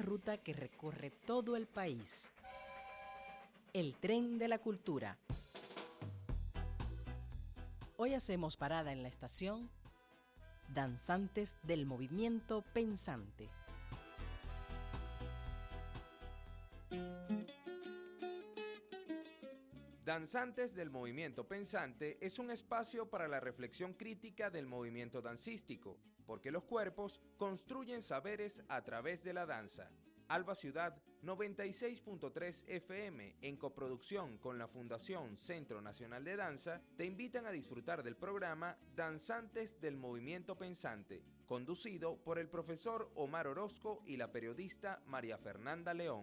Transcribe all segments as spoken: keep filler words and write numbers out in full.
ruta que recorre todo el país. El tren de la cultura. Hoy hacemos parada en la estación Danzantes del Movimiento Pensante. Danzantes del Movimiento Pensante es un espacio para la reflexión crítica del movimiento dancístico, porque los cuerpos construyen saberes a través de la danza. Alba Ciudad noventa y seis punto tres F M, en coproducción con la Fundación Centro Nacional de Danza, te invitan a disfrutar del programa Danzantes del Movimiento Pensante, conducido por el profesor Omar Orozco y la periodista María Fernanda León.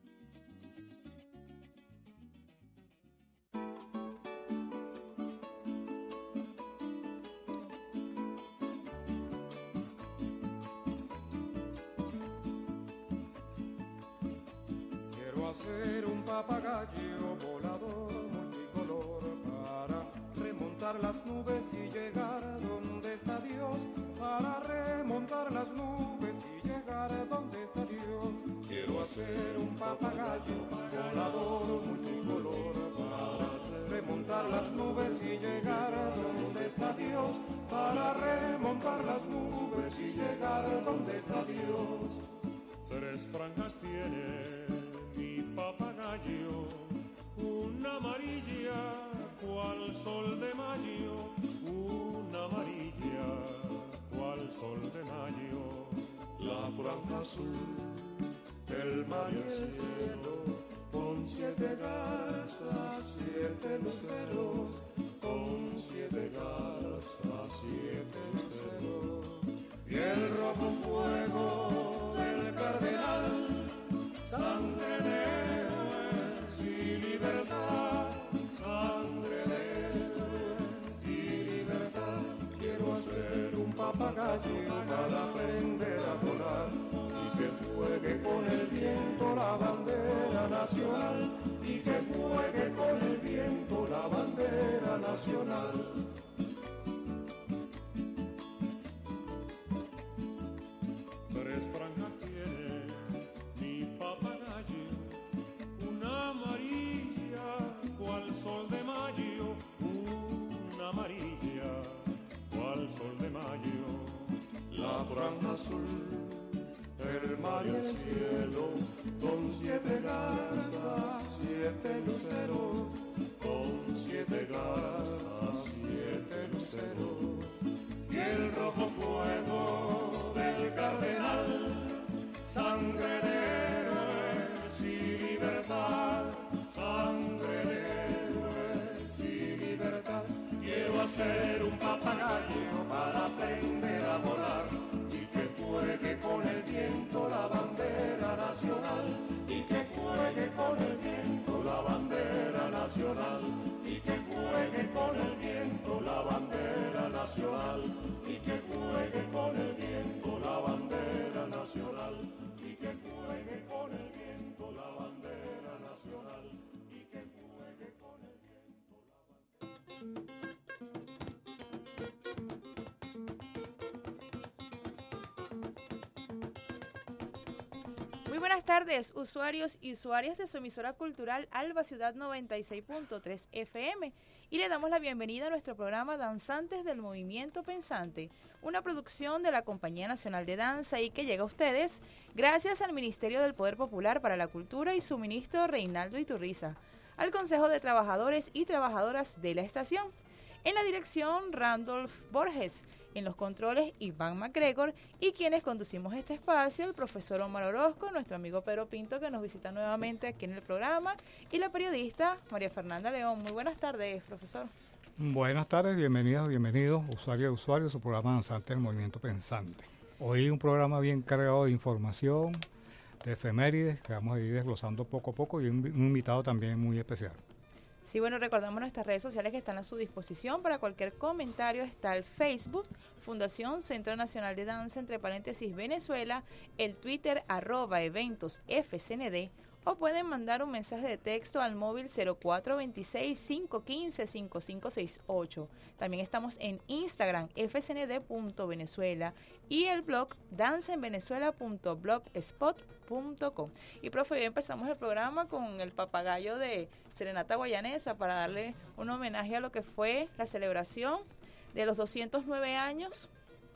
Hacer un papagayo volador multicolor para remontar las nubes y llegar donde está Dios, para remontar las nubes y llegar donde está Dios. Quiero hacer un papagayo volador multicolor para remontar las nubes y llegar donde está Dios, para remontar las nubes y llegar donde está Dios. Tres franjas tiene papagayo, una amarilla cual sol de mayo, una amarilla cual sol de mayo. La franja azul, el mar y el cielo, con siete garzas, siete luceros, con siete garzas, siete luceros. Y el rojo fuego del cardenal, sangre de héroes y libertad, sangre de héroes y libertad. Quiero hacer un papagayo para aprender a volar y que juegue con el viento la bandera nacional, y que juegue con el viento la bandera nacional. Tres franjas tiene mi papagayo, una amarilla cual sol de mayo, una amarilla cual sol de mayo. La franja azul, el mar y el cielo, con siete garzas, siete luceros, con siete garzas, siete luceros. Y el rojo fuego del cardenal, sangre de héroes y libertad, sangre de héroes y libertad. Quiero hacer un papagayo para aprender a volar y que juegue con el viento la bandera nacional, y que juegue con el viento la bandera nacional, y que juegue con el viento la bandera nacional, y que juegue con el viento la bandera nacional, y que juegue con el viento la bandera nacional, y que juegue con el viento la bandera. Muy buenas tardes, usuarios y usuarias de su emisora cultural Alba Ciudad noventa y seis punto tres F M, y le damos la bienvenida a nuestro programa Danzantes del Movimiento Pensante, una producción de la Compañía Nacional de Danza y que llega a ustedes gracias al Ministerio del Poder Popular para la Cultura y su ministro Reinaldo Iturriza, al Consejo de Trabajadores y Trabajadoras de la estación. En la dirección, Randolph Borges. En los controles, Iván MacGregor. Y quienes conducimos este espacio, el profesor Omar Orozco, nuestro amigo Pedro Pinto, que nos visita nuevamente aquí en el programa, y la periodista María Fernanda León. Muy buenas tardes, profesor. Buenas tardes, bienvenidos, bienvenidos, usuarios y usuarios, su programa Danzantes del Movimiento Pensante. Hoy un programa bien cargado de información, de efemérides, que vamos a ir desglosando poco a poco, y un, un invitado también muy especial. Sí, bueno, recordamos nuestras redes sociales que están a su disposición. Para cualquier comentario está el Facebook, Fundación Centro Nacional de Danza, entre paréntesis Venezuela, el Twitter, arroba eventos F C N D, o pueden mandar un mensaje de texto al móvil cero cuatro dos seis, cinco uno cinco, cinco cinco seis ocho. También estamos en Instagram, f c n d punto venezuela, y el blog danza en venezuela punto blogspot punto com. Y profe, hoy empezamos el programa con el papagayo de Serenata Guayanesa para darle un homenaje a lo que fue la celebración de los doscientos nueve años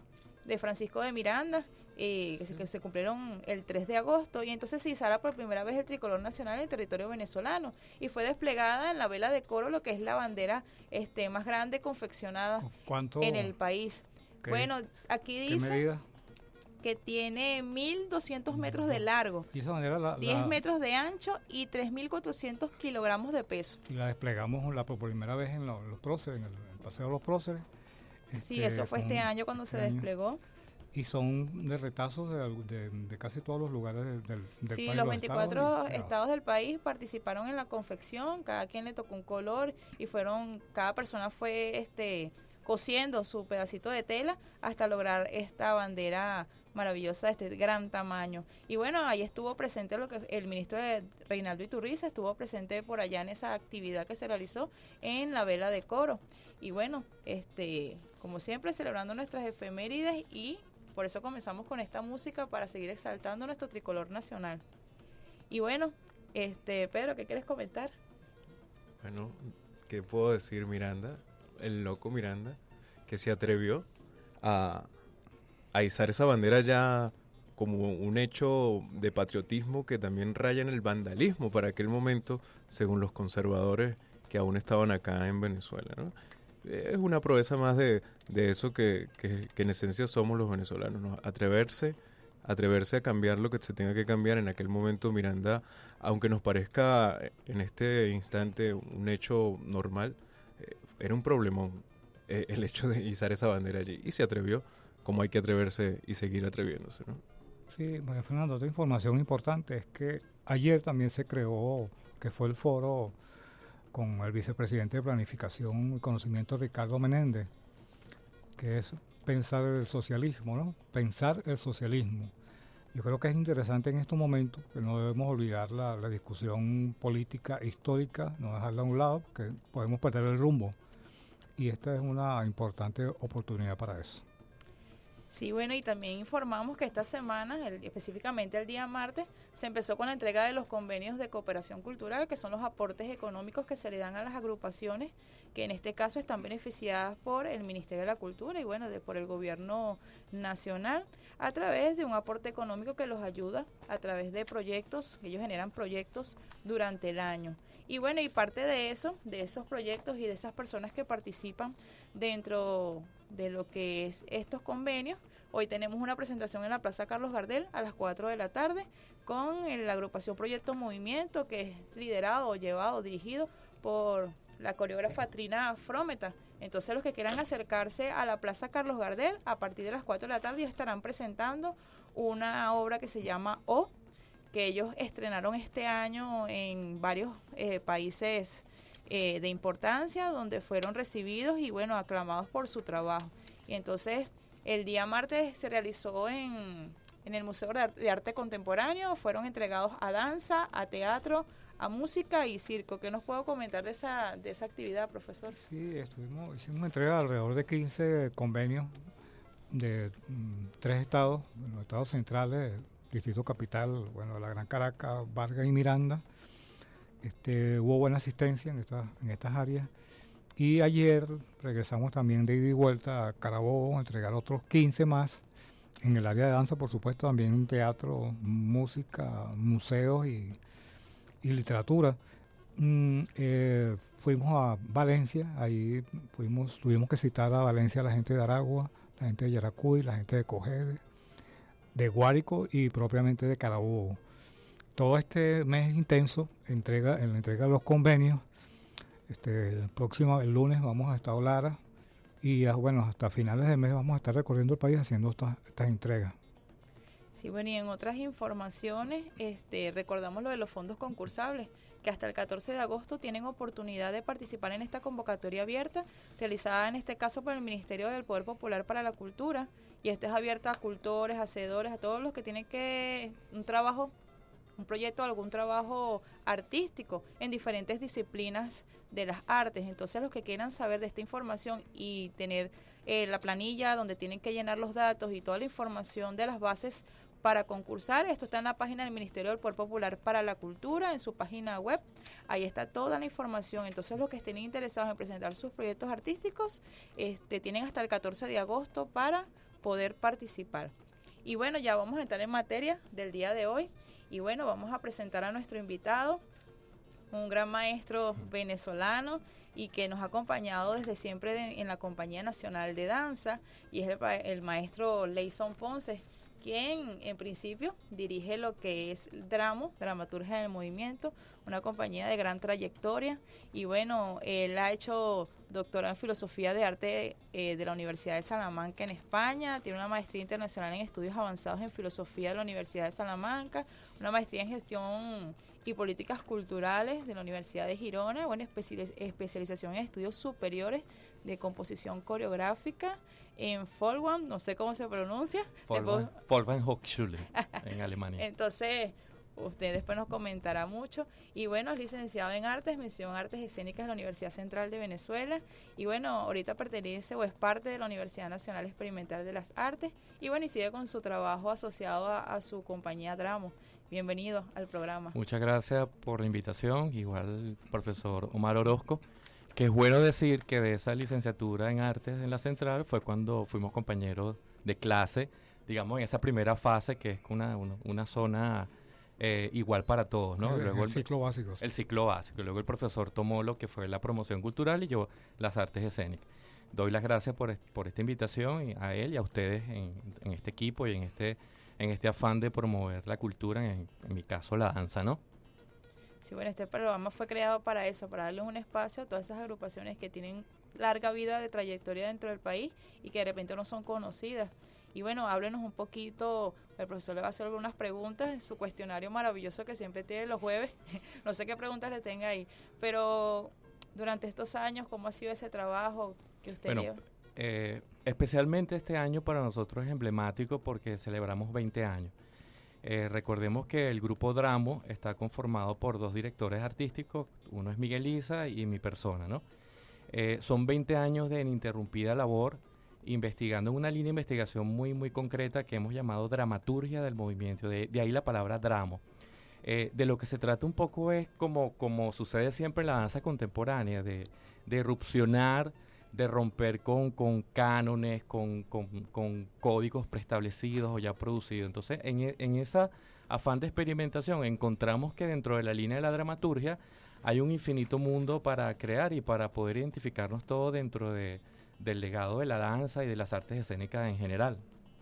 de Francisco de Miranda, eh, que, se, que se cumplieron el tres de agosto, y entonces se izara por primera vez el tricolor nacional en el territorio venezolano y fue desplegada en la vela de coro, lo que es la bandera este más grande confeccionada en el país. ¿Qué, bueno, aquí dice que tiene mil doscientos metros de largo, y esa bandera la, diez la, metros de ancho y tres mil cuatrocientos kilogramos de peso. Y la desplegamos la, por primera vez en los, los próceres, en el, el Paseo de los Próceres. Este, sí, eso fue este un, año cuando se año. desplegó. Y son de retazos de, de, de casi todos los lugares del, del sí, país. Los veinticuatro estados, estados del país participaron en la confección, cada quien le tocó un color y fueron, cada persona fue este cosiendo su pedacito de tela hasta lograr esta bandera maravillosa de este gran tamaño. Y bueno, ahí estuvo presente lo que el ministro de Reinaldo Iturriza estuvo presente por allá en esa actividad que se realizó en la vela de coro. Y bueno, este, como siempre, celebrando nuestras efemérides, y por eso comenzamos con esta música para seguir exaltando nuestro tricolor nacional. Y bueno, este, Pedro, ¿qué quieres comentar? Bueno, ¿qué puedo decir? Miranda, el loco Miranda, que se atrevió a, a izar esa bandera ya como un hecho de patriotismo que también raya en el vandalismo para aquel momento, según los conservadores que aún estaban acá en Venezuela, ¿no? Es una proeza más de, de eso que, que, que en esencia somos los venezolanos, ¿no? Atreverse, atreverse a cambiar lo que se tenga que cambiar. En aquel momento Miranda, aunque nos parezca en este instante un hecho normal, eh, era un problemón eh, el hecho de izar esa bandera allí, y se atrevió, como hay que atreverse y seguir atreviéndose, ¿no? Sí, bueno, Fernando, otra información importante es que ayer también se creó, que fue el foro con el vicepresidente de Planificación y Conocimiento Ricardo Menéndez, que es pensar el socialismo, ¿no? Pensar el socialismo. Yo creo que es interesante en estos momentos, que no debemos olvidar la, la discusión política histórica, no dejarla a un lado, porque podemos perder el rumbo. Y esta es una importante oportunidad para eso. Sí, bueno, y también informamos que esta semana, el, específicamente el día martes, se empezó con la entrega de los convenios de cooperación cultural, que son los aportes económicos que se le dan a las agrupaciones, que en este caso están beneficiadas por el Ministerio de la Cultura y bueno, de, por el gobierno nacional, a través de un aporte económico que los ayuda a través de proyectos, ellos generan proyectos durante el año. Y bueno, y parte de eso, de esos proyectos y de esas personas que participan dentro de lo que es estos convenios, hoy tenemos una presentación en la Plaza Carlos Gardel a las cuatro de la tarde con la agrupación Proyecto Movimiento, que es liderado, llevado, dirigido por la coreógrafa Trina Frometa. Entonces los que quieran acercarse a la Plaza Carlos Gardel a partir de las cuatro de la tarde estarán presentando una obra que se llama O, que ellos estrenaron este año en varios eh, países eh, de importancia, donde fueron recibidos y bueno, aclamados por su trabajo. Y entonces el día martes se realizó en, en el Museo de Arte, de Arte Contemporáneo, fueron entregados a danza, a teatro, a música y circo. ¿Qué nos puedo comentar de esa de esa actividad, profesor? Sí, estuvimos, hicimos una entrega de alrededor de quince convenios de mm, tres estados, los estados centrales, Distrito Capital, bueno, la Gran Caracas, Vargas y Miranda. Este, hubo buena asistencia en estas, en estas áreas. Y ayer regresamos también de ida y vuelta a Carabobo a entregar otros quince más. En el área de danza, por supuesto, también teatro, música, museos y, y literatura. Mm, eh, fuimos a Valencia, ahí fuimos, tuvimos que citar a Valencia a la gente de Aragua, la gente de Yaracuy, la gente de Cogede, de Guárico y propiamente de Carabobo. Todo este mes intenso entrega, en la entrega de los convenios. Este, el próximo, el lunes, vamos a Estado Lara y ah, bueno, hasta finales de mes vamos a estar recorriendo el país haciendo estas estas entregas. Sí, bueno, y en otras informaciones, este, recordamos lo de los fondos concursables, que hasta el catorce de agosto tienen oportunidad de participar en esta convocatoria abierta, realizada en este caso por el Ministerio del Poder Popular para la Cultura, y esto es abierta a cultores, hacedores, a todos los que tienen que un trabajo un proyecto, algún trabajo artístico en diferentes disciplinas de las artes. Entonces los que quieran saber de esta información y tener eh, la planilla donde tienen que llenar los datos y toda la información de las bases para concursar, esto está en la página del Ministerio del Poder Popular para la Cultura, en su página web, ahí está toda la información. Entonces los que estén interesados en presentar sus proyectos artísticos, este, tienen hasta el catorce de agosto para poder participar. Y bueno, ya vamos a entrar en materia del día de hoy, y bueno, vamos a presentar a nuestro invitado, un gran maestro venezolano y que nos ha acompañado desde siempre de, en la Compañía Nacional de Danza, y es el, el maestro Leyson Ponce, quien en principio dirige lo que es Dramo, Dramaturgia del Movimiento, una compañía de gran trayectoria. Y bueno, él ha hecho doctorado en Filosofía de Arte eh, de la Universidad de Salamanca en España, tiene una maestría internacional en Estudios Avanzados en Filosofía de la Universidad de Salamanca, una maestría en Gestión y Políticas Culturales de la Universidad de Girona, una especialización en Estudios Superiores de Composición Coreográfica en Folkwang, no sé cómo se pronuncia. Folkwang Hochschule, en Alemania. Entonces, usted después nos comentará mucho. Y bueno, es licenciado en Artes, mención Artes Escénicas de la Universidad Central de Venezuela. Y bueno, ahorita pertenece o es parte de la Universidad Nacional Experimental de las Artes. Y bueno, y sigue con su trabajo asociado a, a su compañía Dramo. Bienvenido al programa. Muchas gracias por la invitación, igual profesor Omar Orozco. Que es bueno decir que de esa licenciatura en Artes en la Central fue cuando fuimos compañeros de clase, digamos en esa primera fase que es una, una, una zona eh, igual para todos, ¿no? El, luego el ciclo básico. El ciclo básico. Luego el profesor tomó lo que fue la promoción cultural y yo las artes escénicas. Doy las gracias por, por esta invitación y a él y a ustedes en, en este equipo y en este, en este afán de promover la cultura, en, en mi caso la danza, ¿no? Sí, bueno, este programa fue creado para eso, para darles un espacio a todas esas agrupaciones que tienen larga vida de trayectoria dentro del país y que de repente no son conocidas. Y bueno, háblenos un poquito, el profesor le va a hacer algunas preguntas, su cuestionario maravilloso que siempre tiene los jueves, no sé qué preguntas le tenga ahí, pero durante estos años, ¿cómo ha sido ese trabajo que usted bueno, lleva? Eh, especialmente este año para nosotros es emblemático porque celebramos veinte años. Eh, recordemos que el grupo Dramo está conformado por dos directores artísticos, uno es Miguel Isa y mi persona, ¿no? Eh, son veinte años de ininterrumpida labor investigando una línea de investigación muy muy concreta que hemos llamado dramaturgia del movimiento, de, de ahí la palabra dramo. Eh, de lo que se trata un poco es como, como sucede siempre en la danza contemporánea, de, de erupcionar, de romper con, con cánones, con, con, con códigos preestablecidos o ya producidos. Entonces, en, en esa afán de experimentación encontramos que dentro de la línea de la dramaturgia hay un infinito mundo para crear y para poder identificarnos todos dentro de, del legado de la danza y de las artes escénicas en general.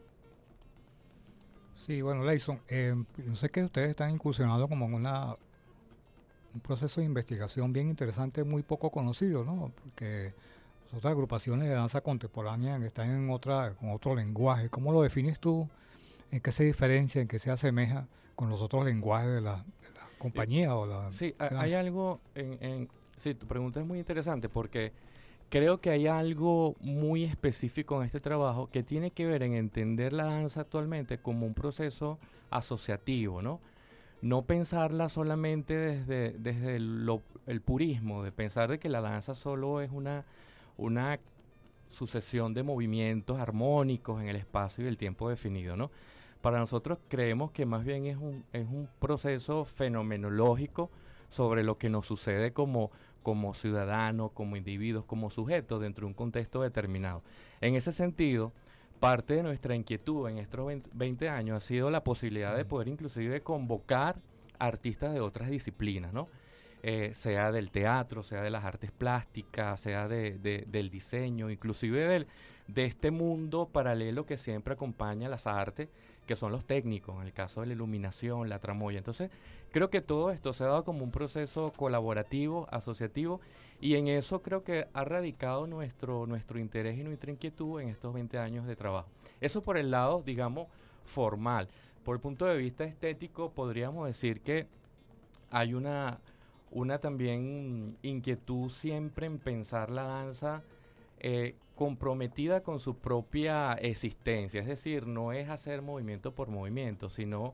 Sí, bueno, Leyson, eh, yo sé que ustedes están incursionando como en una, un proceso de investigación bien interesante, muy poco conocido, ¿no? Porque las otras agrupaciones de danza contemporánea están en otra, con otro lenguaje. ¿Cómo lo defines tú? ¿En qué se diferencia, en qué se asemeja con los otros lenguajes de la, de la compañía? O la sí, hay algo, en, en, sí, tu pregunta es muy interesante porque creo que hay algo muy específico en este trabajo que tiene que ver en entender la danza actualmente como un proceso asociativo, ¿no? No pensarla solamente desde, desde el, lo, el purismo, de pensar de que la danza solo es una, una sucesión de movimientos armónicos en el espacio y el tiempo definido, ¿no? Para nosotros creemos que más bien es un, es un proceso fenomenológico sobre lo que nos sucede como, como ciudadanos, como individuos, como sujetos dentro de un contexto determinado. En ese sentido, parte de nuestra inquietud en estos veinte años ha sido la posibilidad de poder inclusive convocar artistas de otras disciplinas, ¿no? Eh, sea del teatro, sea de las artes plásticas, sea de, de, del diseño, inclusive del, de este mundo paralelo que siempre acompaña a las artes, que son los técnicos, en el caso de la iluminación, la tramoya. Entonces, creo que todo esto se ha dado como un proceso colaborativo, asociativo, y en eso creo que ha radicado nuestro, nuestro interés y nuestra inquietud en estos veinte años de trabajo. Eso por el lado, digamos, formal. Por el punto de vista estético, podríamos decir que hay una, una también inquietud siempre en pensar la danza eh, comprometida con su propia existencia. Es decir, no es hacer movimiento por movimiento, sino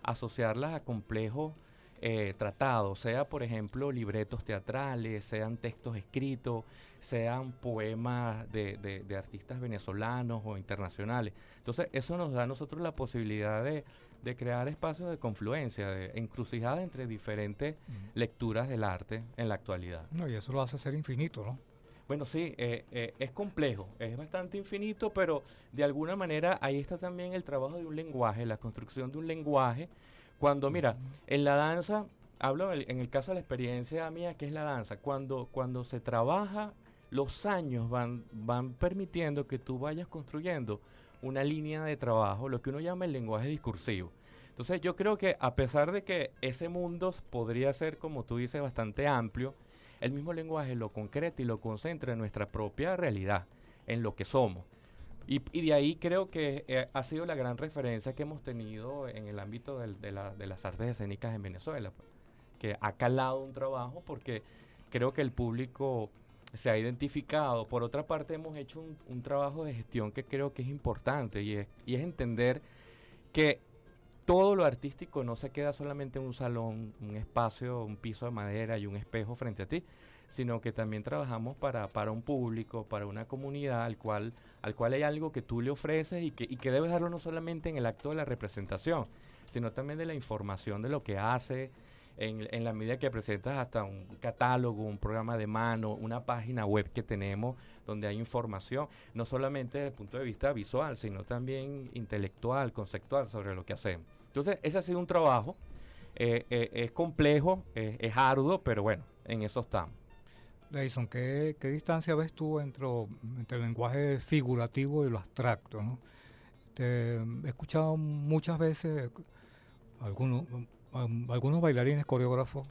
asociarlas a complejos eh, tratados, sea por ejemplo libretos teatrales, sean textos escritos, sean poemas de, de, de artistas venezolanos o internacionales. Entonces eso nos da a nosotros la posibilidad de, de crear espacios de confluencia, de encrucijada entre diferentes uh-huh. lecturas del arte en la actualidad. No, y eso lo hace ser infinito, ¿no? Bueno, sí, eh, eh, es complejo, es bastante infinito, pero de alguna manera ahí está también el trabajo de un lenguaje, la construcción de un lenguaje. Cuando, mira, en la danza, hablo en el, en el caso de la experiencia mía, que es la danza, cuando, cuando se trabaja, los años van, van permitiendo que tú vayas construyendo una línea de trabajo, lo que uno llama el lenguaje discursivo. Entonces yo creo que a pesar de que ese mundo podría ser, como tú dices, bastante amplio, el mismo lenguaje lo concreta y lo concentra en nuestra propia realidad, en lo que somos. Y, y de ahí creo que eh, ha sido la gran referencia que hemos tenido en el ámbito del, de, la, de las artes escénicas en Venezuela, pues, que ha calado un trabajo porque creo que el público se ha identificado. Por otra parte, hemos hecho un, un trabajo de gestión que creo que es importante y es, y es entender que todo lo artístico no se queda solamente en un salón, un espacio, un piso de madera y un espejo frente a ti, sino que también trabajamos para, para un público, para una comunidad al cual, al cual hay algo que tú le ofreces y que, y que debes darlo no solamente en el acto de la representación, sino también de la información de lo que hace, en, en la medida que presentas hasta un catálogo, un programa de mano, una página web que tenemos donde hay información, no solamente desde el punto de vista visual, sino también intelectual, conceptual sobre lo que hacemos. Entonces, ese ha sido un trabajo, eh, eh, es complejo, eh, es arduo, pero bueno, en eso estamos. Leison, ¿qué, ¿qué distancia ves tú entre, entre el lenguaje figurativo y lo abstracto, ¿no? Te, he escuchado muchas veces algunos, um, algunos bailarines, coreógrafos,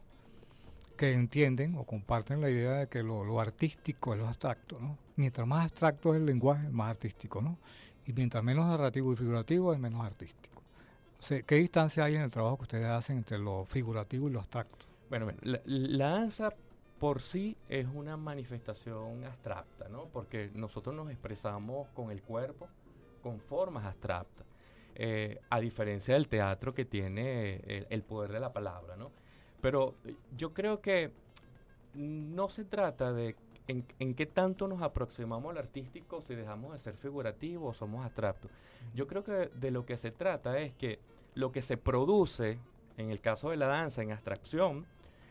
que entienden o comparten la idea de que lo, lo artístico es lo abstracto, ¿no? Mientras más abstracto es el lenguaje, más artístico, ¿no? Y mientras menos narrativo y figurativo, es menos artístico. O sea, ¿qué distancia hay en el trabajo que ustedes hacen entre lo figurativo y lo abstracto? Bueno, la, la danza por sí es una manifestación abstracta, ¿no? Porque nosotros nos expresamos con el cuerpo, con formas abstractas, eh, a diferencia del teatro que tiene el, el poder de la palabra, ¿no? Pero yo creo que no se trata de en, en qué tanto nos aproximamos al artístico, si dejamos de ser figurativos o somos abstractos. Yo creo que de lo que se trata es que lo que se produce, en el caso de la danza, en abstracción,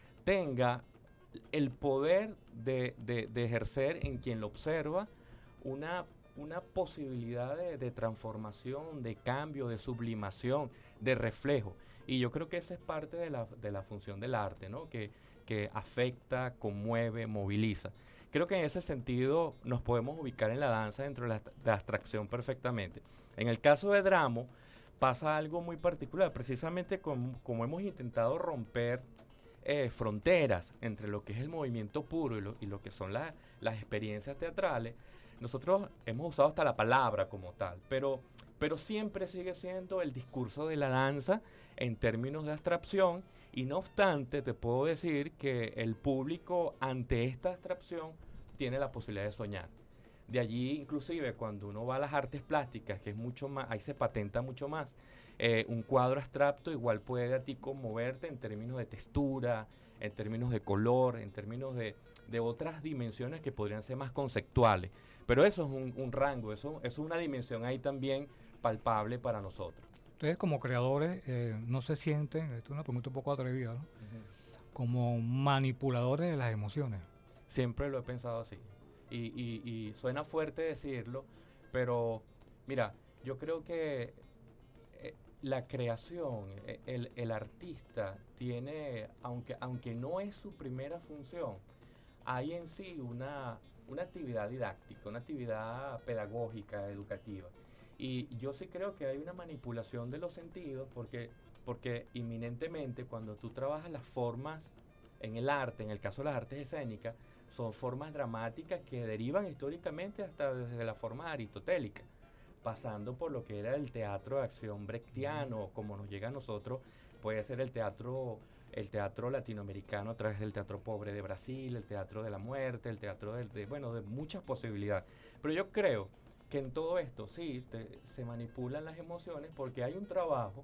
tenga el poder de, de, de ejercer en quien lo observa una, una posibilidad de, de transformación, de cambio, de sublimación, de reflejo. Y yo creo que esa es parte de la, de la función del arte, ¿no? Que, que afecta, conmueve, moviliza. Creo que en ese sentido nos podemos ubicar en la danza dentro de la, de la abstracción perfectamente. En el caso de Dramo pasa algo muy particular, precisamente como, como hemos intentado romper eh, fronteras entre lo que es el movimiento puro y lo, y lo que son la, las experiencias teatrales. Nosotros hemos usado hasta la palabra como tal, pero, pero siempre sigue siendo el discurso de la danza en términos de abstracción, y no obstante te puedo decir que el público ante esta abstracción tiene la posibilidad de soñar. De allí inclusive cuando uno va a las artes plásticas, que es mucho más, ahí se patenta mucho más, eh, un cuadro abstracto igual puede a ti conmoverte en términos de textura, en términos de color, en términos de, de otras dimensiones que podrían ser más conceptuales. Pero eso es un, un rango, eso, eso es una dimensión ahí también palpable para nosotros. Ustedes como creadores eh, no se sienten, esto es una pregunta un poco atrevida, ¿no? Uh-huh. Como manipuladores de las emociones. Siempre lo he pensado así. Y, y, y suena fuerte decirlo, pero mira, yo creo que eh, la creación, eh, el, el artista tiene, aunque, aunque no es su primera función, hay en sí una, una actividad didáctica, una actividad pedagógica, educativa. Y yo sí creo que hay una manipulación de los sentidos porque, porque inminentemente cuando tú trabajas las formas en el arte, en el caso de las artes escénicas, son formas dramáticas que derivan históricamente hasta desde la forma aristotélica, pasando por lo que era el teatro de acción brechtiano, como nos llega a nosotros, puede ser el teatro, el teatro latinoamericano a través del teatro pobre de Brasil, el teatro de la muerte, el teatro de, de bueno, de muchas posibilidades. Pero yo creo que en todo esto sí te, se manipulan las emociones porque hay un trabajo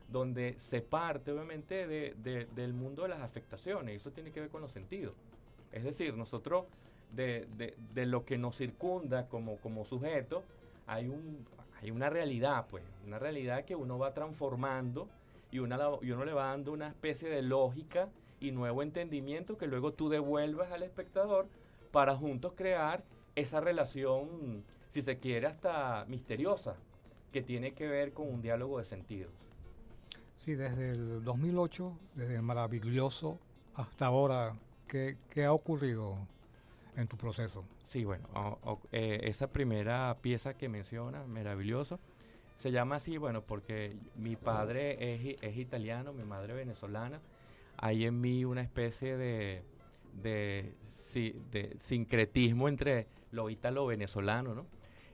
donde se parte obviamente de, de, del mundo de las afectaciones, y eso tiene que ver con los sentidos. Es decir, nosotros de, de, de lo que nos circunda como, como sujeto, hay, un, hay una realidad, pues, una realidad que uno va transformando y, una, y uno le va dando una especie de lógica y nuevo entendimiento que luego tú devuelvas al espectador para juntos crear esa relación, si se quiere, hasta misteriosa, que tiene que ver con un diálogo de sentidos. Sí, desde el dos mil ocho, desde el Maraviglioso hasta ahora, ¿qué, qué ha ocurrido en tu proceso? Sí, bueno, o, o, eh, esa primera pieza que menciona, Maraviglioso, se llama así, bueno, porque mi padre es, es italiano, mi madre venezolana. Hay en mí una especie de, de, de, de sincretismo entre lo ítalo-venezolano, ¿no?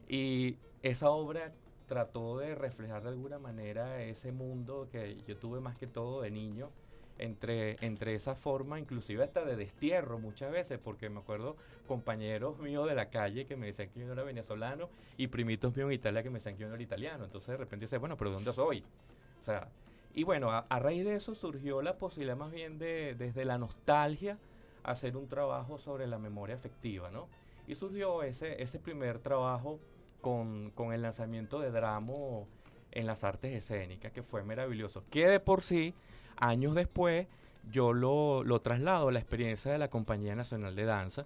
Y esa obra trató de reflejar de alguna manera ese mundo que yo tuve más que todo de niño, entre, entre esa forma, inclusive hasta de destierro muchas veces, porque me acuerdo compañeros míos de la calle que me decían que yo no era venezolano y primitos míos en Italia que me decían que yo no era italiano. Entonces de repente dice, bueno, pero ¿de dónde soy? O sea, y bueno, a, a raíz de eso surgió la posibilidad más bien de, desde la nostalgia, hacer un trabajo sobre la memoria afectiva, ¿no? Y surgió ese, ese primer trabajo Con, con el lanzamiento de Dramo en las artes escénicas, que fue maravilloso. Que de por sí, años después, yo lo, lo traslado a la experiencia de la Compañía Nacional de Danza,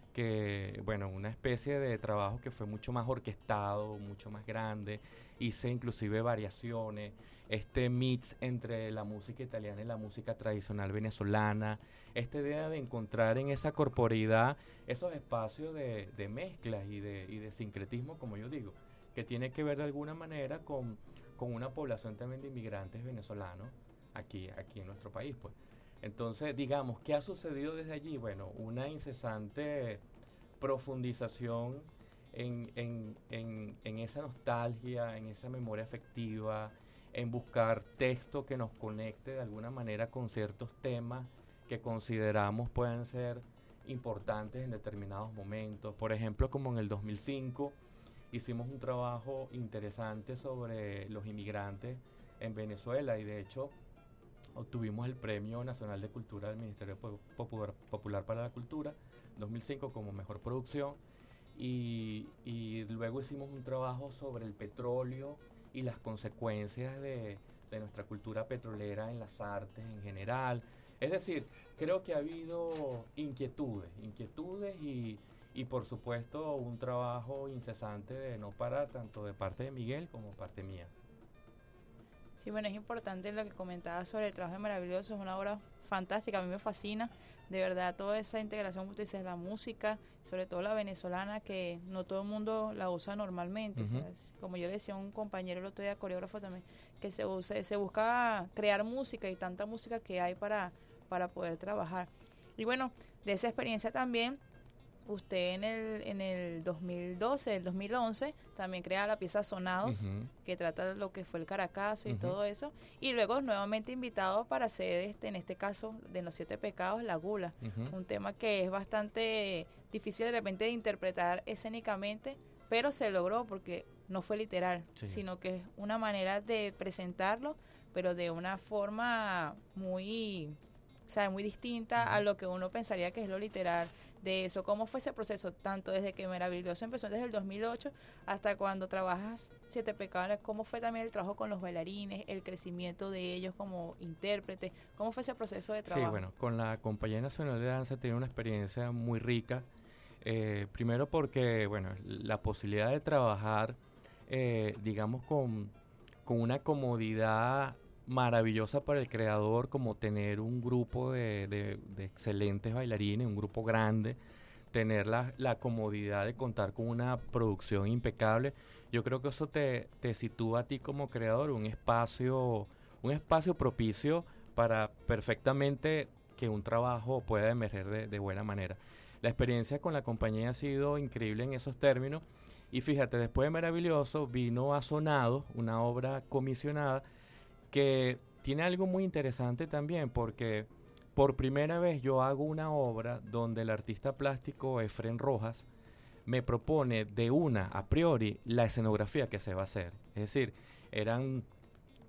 que, bueno, una especie de trabajo que fue mucho más orquestado, mucho más grande. Hice inclusive variaciones, este mix entre la música italiana y la música tradicional venezolana, esta idea de encontrar en esa corporeidad esos espacios de, de mezclas y de, y de sincretismo, como yo digo, que tiene que ver de alguna manera con, con una población también de inmigrantes venezolanos aquí, aquí en nuestro país, pues. Entonces, digamos, ¿qué ha sucedido desde allí? Bueno, una incesante profundización en, en, en, en esa nostalgia, en esa memoria afectiva, en buscar texto que nos conecte de alguna manera con ciertos temas que consideramos pueden ser importantes en determinados momentos. Por ejemplo, como en el dos mil cinco hicimos un trabajo interesante sobre los inmigrantes en Venezuela y de hecho obtuvimos el Premio Nacional de Cultura del Ministerio Popular, Popular para la Cultura dos mil cinco como mejor producción y, y luego hicimos un trabajo sobre el petróleo y las consecuencias de, de nuestra cultura petrolera en las artes en general. Es decir, creo que ha habido inquietudes, inquietudes y, y por supuesto un trabajo incesante de no parar, tanto de parte de Miguel como parte mía. Sí, bueno, es importante lo que comentabas sobre el trabajo de Maraviglioso, es una obra fantástica, a mí me fascina, de verdad, toda esa integración, como tú dices, la música, sobre todo la venezolana, que no todo el mundo la usa normalmente. Uh-huh. O sea, es, como yo le decía a un compañero el otro día, coreógrafo también, que se, use, se busca crear música y tanta música que hay para, para poder trabajar. Y bueno, de esa experiencia también, usted en el en el dos mil doce, el dos mil once, también crea la pieza Sonados, uh-huh. que trata de lo que fue el Caracazo y uh-huh. todo eso, y luego nuevamente invitado para hacer, este en este caso, de los siete pecados, la gula, uh-huh. un tema que es bastante difícil de repente de interpretar escénicamente, pero se logró porque no fue literal, sí. sino que es una manera de presentarlo, pero de una forma muy, o sea, muy distinta uh-huh. a lo que uno pensaría que es lo literal de eso. ¿Cómo fue ese proceso? Tanto desde que Maraviglioso empezó desde el dos mil ocho hasta cuando trabajas Siete Pecados, ¿cómo fue también el trabajo con los bailarines, el crecimiento de ellos como intérpretes? ¿Cómo fue ese proceso de trabajo? Sí, bueno, con la Compañía Nacional de Danza tiene una experiencia muy rica. Eh, primero porque, bueno, la posibilidad de trabajar, eh, digamos, con, con una comodidad maravillosa para el creador, como tener un grupo de, de, de excelentes bailarines, un grupo grande, tener la, la comodidad de contar con una producción impecable. Yo creo que eso te, te sitúa a ti como creador un espacio, un espacio propicio para perfectamente que un trabajo pueda emerger de, de buena manera. La experiencia con la compañía ha sido increíble en esos términos y fíjate, después de Maraviglioso vino a Sonados, una obra comisionada que tiene algo muy interesante también porque por primera vez yo hago una obra donde el artista plástico Efren Rojas me propone de una, a priori, la escenografía que se va a hacer. Es decir, eran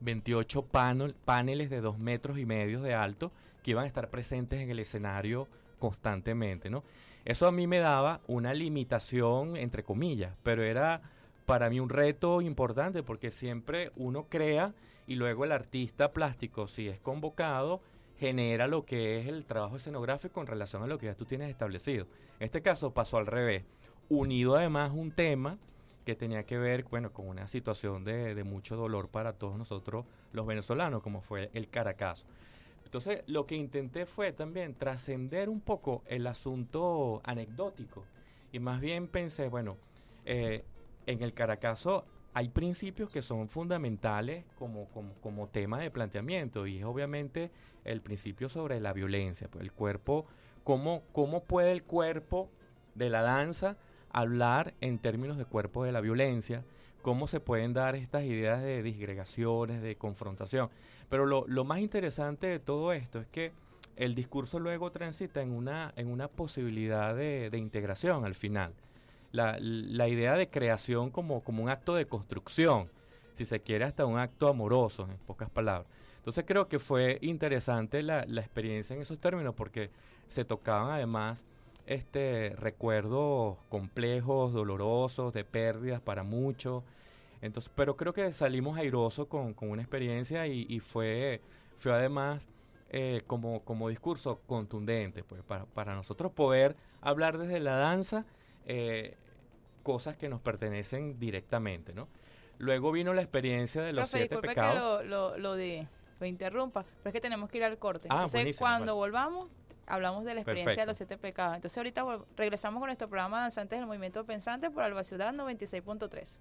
veintiocho panel, paneles de dos metros y medio de alto que iban a estar presentes en el escenario constantemente, ¿no? Eso a mí me daba una limitación, entre comillas, pero era para mí un reto importante porque siempre uno crea y luego el artista plástico, si es convocado, genera lo que es el trabajo escenográfico en relación a lo que ya tú tienes establecido. En este caso pasó al revés, unido además un tema que tenía que ver, bueno, con una situación de, de mucho dolor para todos nosotros los venezolanos, como fue el Caracazo. Entonces, lo que intenté fue también trascender un poco el asunto anecdótico y más bien pensé, bueno, eh, en el Caracazo hay principios que son fundamentales como, como, como tema de planteamiento y es obviamente el principio sobre la violencia, pues el cuerpo, cómo, cómo puede el cuerpo de la danza hablar en términos de cuerpo de la violencia, cómo se pueden dar estas ideas de disgregaciones, de confrontación. Pero lo, lo más interesante de todo esto es que el discurso luego transita en una, en una posibilidad de, de integración al final. La, la idea de creación como, como un acto de construcción, si se quiere hasta un acto amoroso, en pocas palabras. Entonces creo que fue interesante la, la experiencia en esos términos porque se tocaban además este recuerdos complejos, dolorosos, de pérdidas para muchos. Entonces, pero creo que salimos airosos con, con una experiencia y, y fue, fue además eh, como, como discurso contundente, pues para, para nosotros poder hablar desde la danza eh, cosas que nos pertenecen directamente, ¿no? Luego vino la experiencia de los Profe, siete disculpe pecados. que lo, lo, lo de lo interrumpa, pero es que tenemos que ir al corte. Ah, Entonces, buenísimo, cuando vale. volvamos, hablamos de la experiencia Perfecto. de los siete pecados. Entonces, ahorita vol- regresamos con nuestro programa Danzantes del Movimiento Pensante por Alba Ciudad noventa y seis punto tres.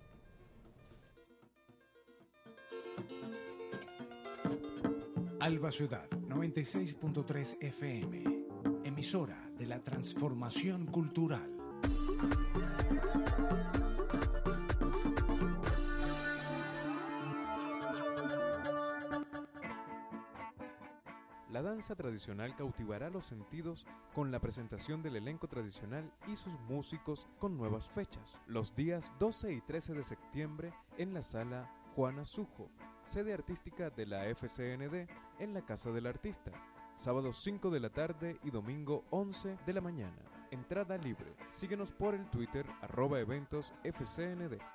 Alba Ciudad noventa y seis punto tres F M, emisora de la transformación cultural. La danza tradicional cautivará los sentidos con la presentación del elenco tradicional y sus músicos con nuevas fechas, los días doce y trece de septiembre en la sala Juana Sujo, sede artística de la F C N D en la Casa del Artista, sábado cinco de la tarde y domingo once de la mañana. Entrada libre. Síguenos por el Twitter arroba eventos F C N D.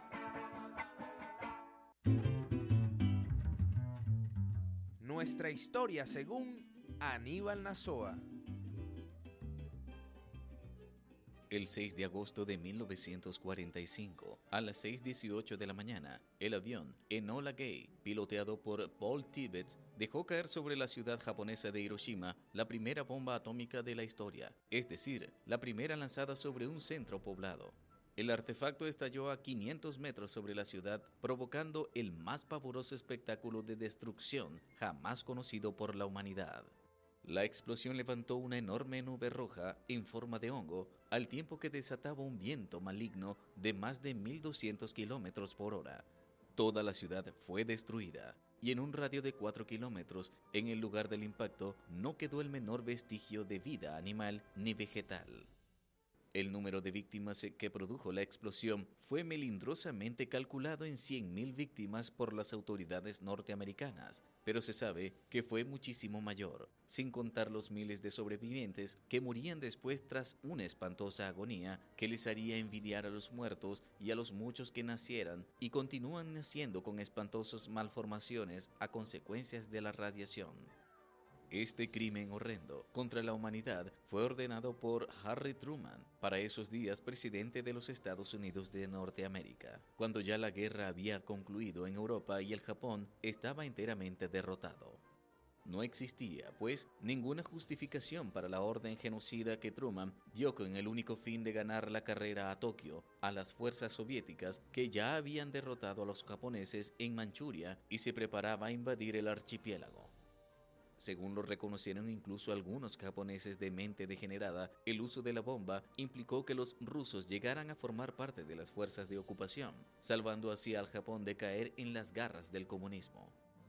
Nuestra historia según Aníbal Nazoa. El seis de agosto de mil novecientos cuarenta y cinco, a las seis dieciocho de la mañana, el avión Enola Gay, piloteado por Paul Tibbets, dejó caer sobre la ciudad japonesa de Hiroshima la primera bomba atómica de la historia, es decir, la primera lanzada sobre un centro poblado. El artefacto estalló a quinientos metros sobre la ciudad, provocando el más pavoroso espectáculo de destrucción jamás conocido por la humanidad. La explosión levantó una enorme nube roja en forma de hongo, al tiempo que desataba un viento maligno de más de mil doscientos kilómetros por hora. Toda la ciudad fue destruida, y en un radio de cuatro kilómetros, en el lugar del impacto, no quedó el menor vestigio de vida animal ni vegetal. El número de víctimas que produjo la explosión fue melindrosamente calculado en cien mil víctimas por las autoridades norteamericanas, pero se sabe que fue muchísimo mayor, sin contar los miles de sobrevivientes que morían después tras una espantosa agonía que les haría envidiar a los muertos y a los muchos que nacieran y continúan naciendo con espantosas malformaciones a consecuencias de la radiación. Este crimen horrendo contra la humanidad fue ordenado por Harry Truman, para esos días presidente de los Estados Unidos de Norteamérica, cuando ya la guerra había concluido en Europa y el Japón estaba enteramente derrotado. No existía, pues, ninguna justificación para la orden genocida que Truman dio con el único fin de ganar la carrera a Tokio a las fuerzas soviéticas que ya habían derrotado a los japoneses en Manchuria y se preparaba a invadir el archipiélago. Según lo reconocieron incluso algunos japoneses de mente degenerada, el uso de la bomba implicó que los rusos llegaran a formar parte de las fuerzas de ocupación, salvando así al Japón de caer en las garras del comunismo.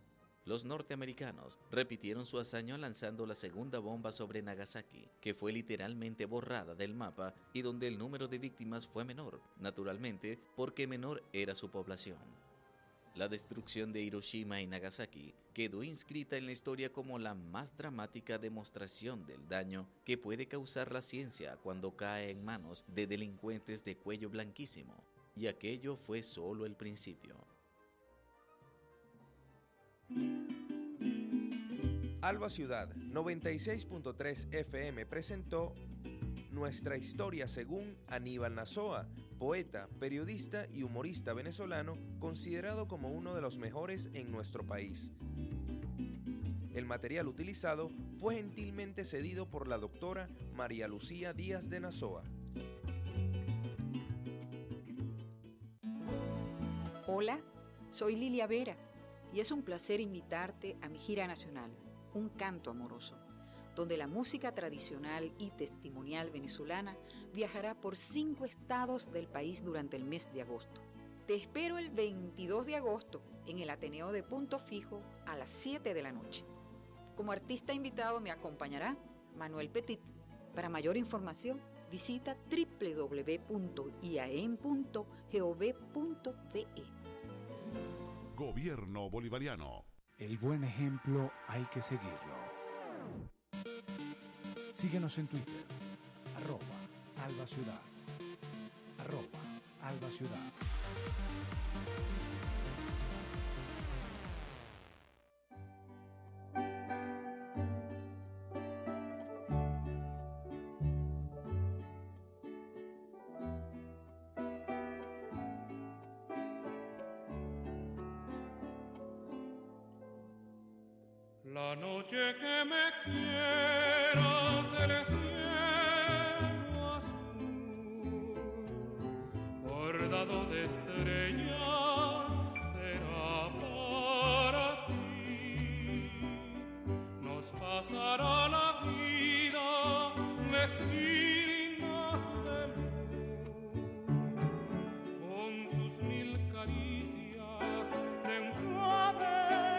Los norteamericanos repitieron su hazaña lanzando la segunda bomba sobre Nagasaki, que fue literalmente borrada del mapa y donde el número de víctimas fue menor, naturalmente, porque menor era su población. La destrucción de Hiroshima y Nagasaki quedó inscrita en la historia como la más dramática demostración del daño que puede causar la ciencia cuando cae en manos de delincuentes de cuello blanquísimo. Y aquello fue solo el principio. Alba Ciudad noventa y seis punto tres F M presentó Nuestra Historia según Aníbal Nazoa, poeta, periodista y humorista venezolano considerado como uno de los mejores en nuestro país. El material utilizado fue gentilmente cedido por la doctora María Lucía Díaz de Nazoa. Hola, soy Lilia Vera y es un placer invitarte a mi gira nacional, Un Canto Amoroso, donde la música tradicional y testimonial venezolana viajará por cinco estados del país durante el mes de agosto. Te espero el veintidós de agosto en el Ateneo de Punto Fijo a las siete de la noche. Como artista invitado me acompañará Manuel Petit. Para mayor información, visita doble u doble u doble u punto i a e m punto gov punto be. Gobierno Bolivariano. El buen ejemplo hay que seguirlo. Síguenos en Twitter, arroba Alba Ciudad, arroba Alba Ciudad. La noche que me quieras del cielo azul, bordado de estrellas, será para ti. Nos pasará la vida vestidos de luz, con sus mil caricias de un suave.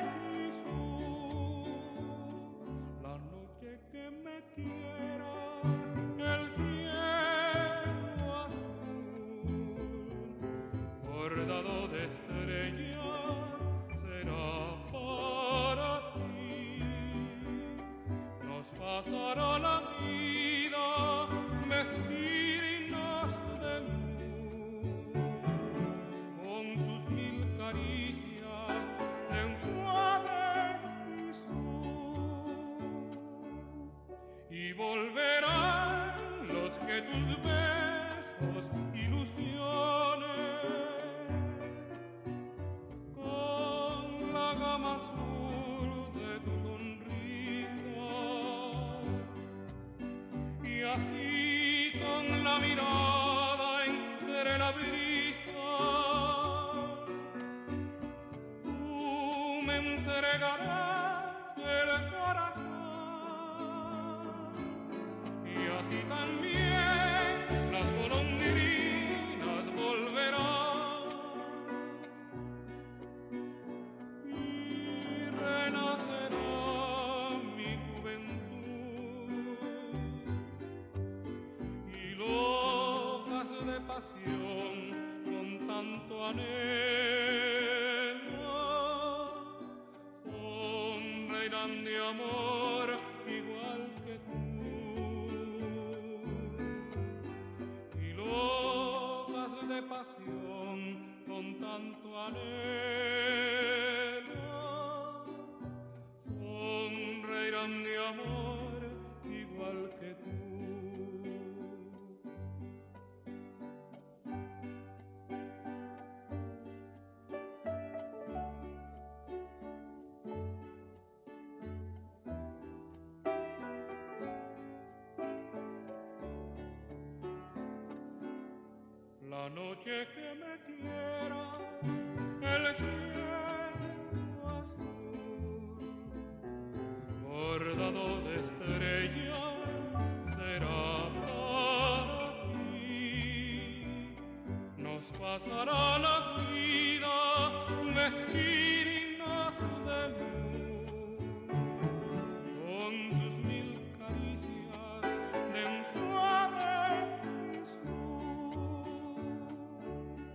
Que me quieras, el cielo azul, bordado de estrellas, será para ti. Nos pasará la vida vestidos de luz, con sus mil caricias de un suave. Y volverán los que tus besos ilusiones, con la gama azul de tu sonrisa, y así con la mirada entre la brisa, tú me entregarás el corazón. Y así también las golondrinas volverán y renacerá mi juventud, y locas de pasión con tanto anhelo sonreirán de amor igual que tú. Locas de pasión con tanto anhelo sonreirán de amor igual que tú. La noche que me quieras, el cielo azul, bordado de estrellas, será para ti. Nos pasará la vida vestidos de luz, con sus mil caricias de un suave.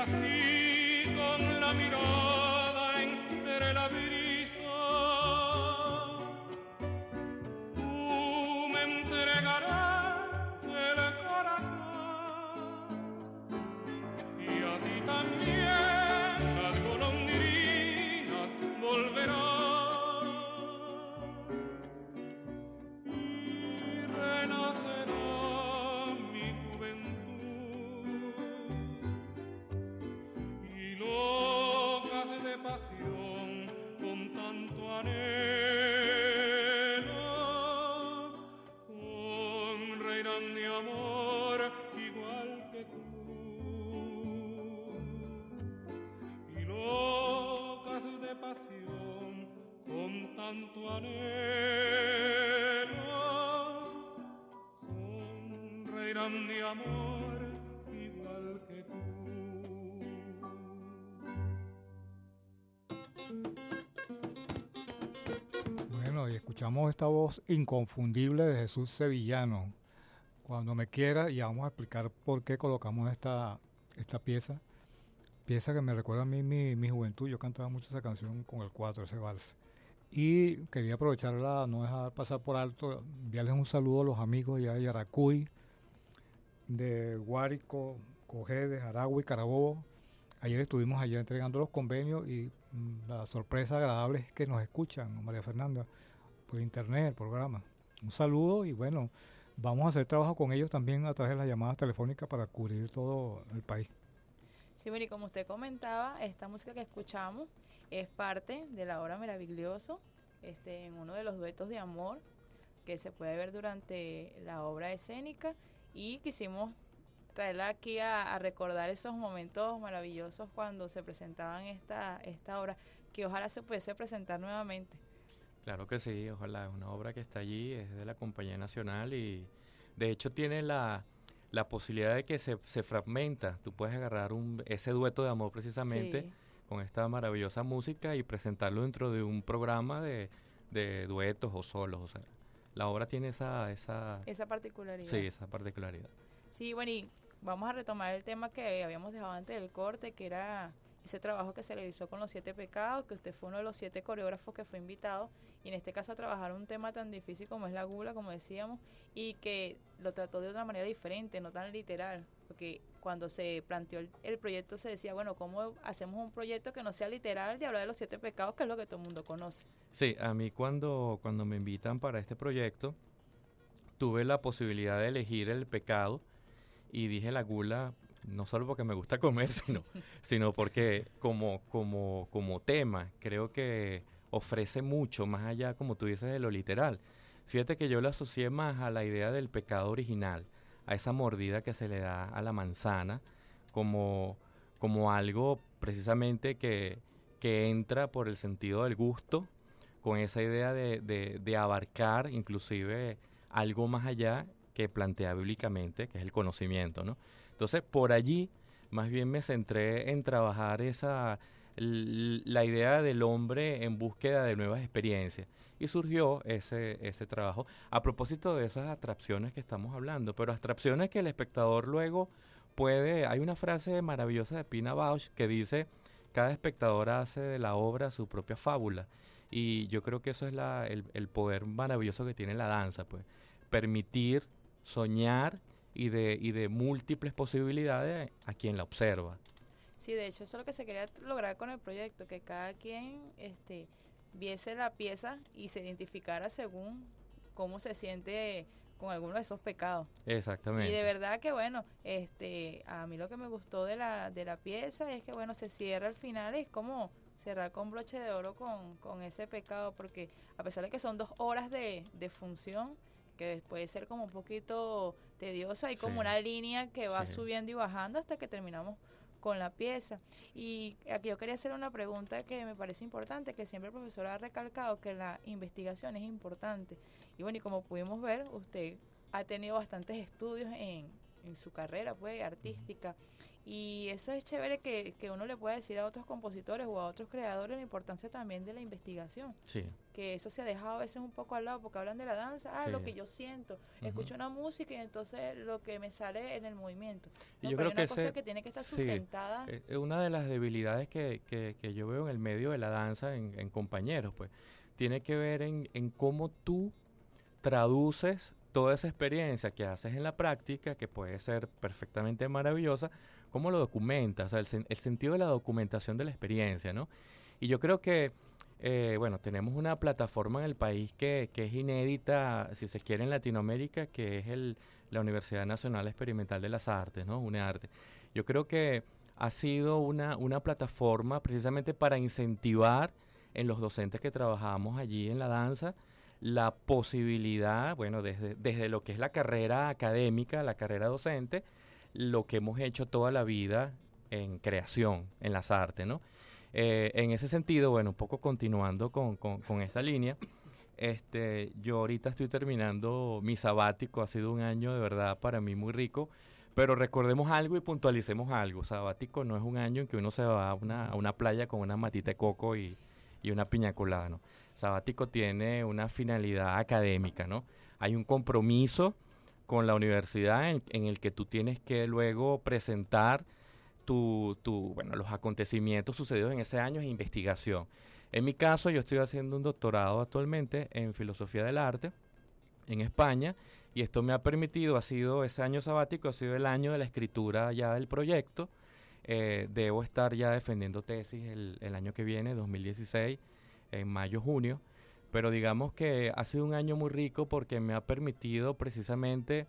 así con la mirada entre la brisa tú me entregarás el corazón, y así también las golondrinas volverán y renacerá mi juventud, y locas de pasión con tanto anhelo sonreirán de amor igual que tú, y locas de pasión con tanto anhelo sonreirán de amor igual que tú. Bueno, y escuchamos esta voz inconfundible de Jesús Sevillano, Cuando me quiera, y vamos a explicar por qué colocamos esta, esta pieza, pieza que me recuerda a mí mi, mi juventud. Yo cantaba mucho esa canción con el cuatro, ese vals. Y quería aprovecharla, no dejar pasar por alto, enviarles un saludo a los amigos ya de Yaracuy, de Guárico, Cojedes, Aragua y Carabobo. Ayer estuvimos allá entregando los convenios y mm, la sorpresa agradable es que nos escuchan, María Fernanda, por internet, el programa. Un saludo y bueno, vamos a hacer trabajo con ellos también a través de las llamadas telefónicas para cubrir todo el país. Sí, bueno, y como usted comentaba, esta música que escuchamos es parte de la obra Meraviglioso, este, en uno de los duetos de amor que se puede ver durante la obra escénica, y quisimos traerla aquí a, a recordar esos momentos maravillosos cuando se presentaban esta, esta obra, que ojalá se pudiese presentar nuevamente. Claro que sí, ojalá. Es una obra que está allí, es de la Compañía Nacional y de hecho tiene la, la posibilidad de que se, se fragmenta. Tú puedes agarrar un, ese dueto de amor precisamente sí. con esta maravillosa música y presentarlo dentro de un programa de, de duetos o solos. O sea, la obra tiene esa, esa... Esa particularidad. Sí, esa particularidad. Sí, bueno, y vamos a retomar el tema que habíamos dejado antes del corte, que era ese trabajo que se realizó con los siete pecados, que usted fue uno de los siete coreógrafos que fue invitado, y en este caso a trabajar un tema tan difícil como es la gula, como decíamos, y que lo trató de otra manera diferente, no tan literal, porque cuando se planteó el, el proyecto se decía, bueno, ¿cómo hacemos un proyecto que no sea literal de hablar de los siete pecados, que es lo que todo el mundo conoce? Sí, a mí cuando, cuando me invitan para este proyecto, tuve la posibilidad de elegir el pecado, y dije la gula, no solo porque me gusta comer, sino, sino porque como, como, como tema creo que ofrece mucho más allá, como tú dices, de lo literal. Fíjate que yo lo asocié más a la idea del pecado original, a esa mordida que se le da a la manzana, como, como algo precisamente que, que entra por el sentido del gusto, con esa idea de, de, de abarcar inclusive algo más allá que plantea bíblicamente, que es el conocimiento, ¿no? Entonces, por allí, más bien me centré en trabajar esa l- la idea del hombre en búsqueda de nuevas experiencias. Y surgió ese, ese trabajo a propósito de esas abstracciones que estamos hablando, pero abstracciones que el espectador luego puede... Hay una frase maravillosa de Pina Bausch que dice, cada espectador hace de la obra su propia fábula. Y yo creo que eso es la, el, el poder maravilloso que tiene la danza, pues, permitir soñar y de, y de múltiples posibilidades a quien la observa. Sí, de hecho eso es lo que se quería lograr con el proyecto, que cada quien este, viese la pieza y se identificara según cómo se siente con alguno de esos pecados. Exactamente. Y de verdad que bueno, este, a mí lo que me gustó de la, de la pieza es que bueno, se cierra al final, es como cerrar con broche de oro con, con ese pecado, porque a pesar de que son dos horas de, de función, que puede ser como un poquito tedioso, hay como sí. una línea que va sí. subiendo y bajando hasta que terminamos con la pieza. Y aquí yo quería hacer una pregunta que me parece importante, que siempre el profesor ha recalcado que la investigación es importante. Y bueno, y como pudimos ver, usted ha tenido bastantes estudios en, en su carrera pues artística. Y eso es chévere que, que uno le pueda decir a otros compositores o a otros creadores la importancia también de la investigación. Sí. Que eso se ha dejado a veces un poco al lado porque hablan de la danza, ah, Sí. lo que yo siento, Ujú. escucho una música y entonces lo que me sale en el movimiento. Y No, yo pero creo hay una que cosa ese- que tiene que estar sí, sustentada. eh, eh, una de las debilidades que, que, que yo veo en el medio de la danza, en, en compañeros, pues, tiene que ver en, en cómo tú traduces toda esa experiencia que haces en la práctica, que puede ser perfectamente maravillosa, cómo lo documentas, o sea, el, sen- el sentido de la documentación de la experiencia, ¿no? Y yo creo que, eh, bueno, tenemos una plataforma en el país que, que es inédita, si se quiere, en Latinoamérica, que es el, la Universidad Nacional Experimental de las Artes, ¿no? UNEARTE. Yo creo que ha sido una, una plataforma precisamente para incentivar en los docentes que trabajamos allí en la danza la posibilidad, bueno, desde, desde lo que es la carrera académica, la carrera docente, lo que hemos hecho toda la vida en creación, en las artes, ¿no? Eh, en ese sentido, bueno, un poco continuando con, con, con esta línea, este, yo ahorita estoy terminando mi sabático, ha sido un año de verdad para mí muy rico, pero recordemos algo y puntualicemos algo. Sabático no es un año en que uno se va a una, a una playa con una matita de coco y, y una piña colada, ¿no? Sabático tiene una finalidad académica, ¿no? Hay un compromiso con la universidad en, en el que tú tienes que luego presentar tu, tu, bueno, los acontecimientos sucedidos en ese año de investigación. En mi caso, yo estoy haciendo un doctorado actualmente en filosofía del arte en España, y esto me ha permitido, ha sido ese año sabático, ha sido el año de la escritura ya del proyecto. Eh, debo estar ya defendiendo tesis el, el año que viene, dos mil dieciséis, en mayo, junio, pero digamos que ha sido un año muy rico porque me ha permitido precisamente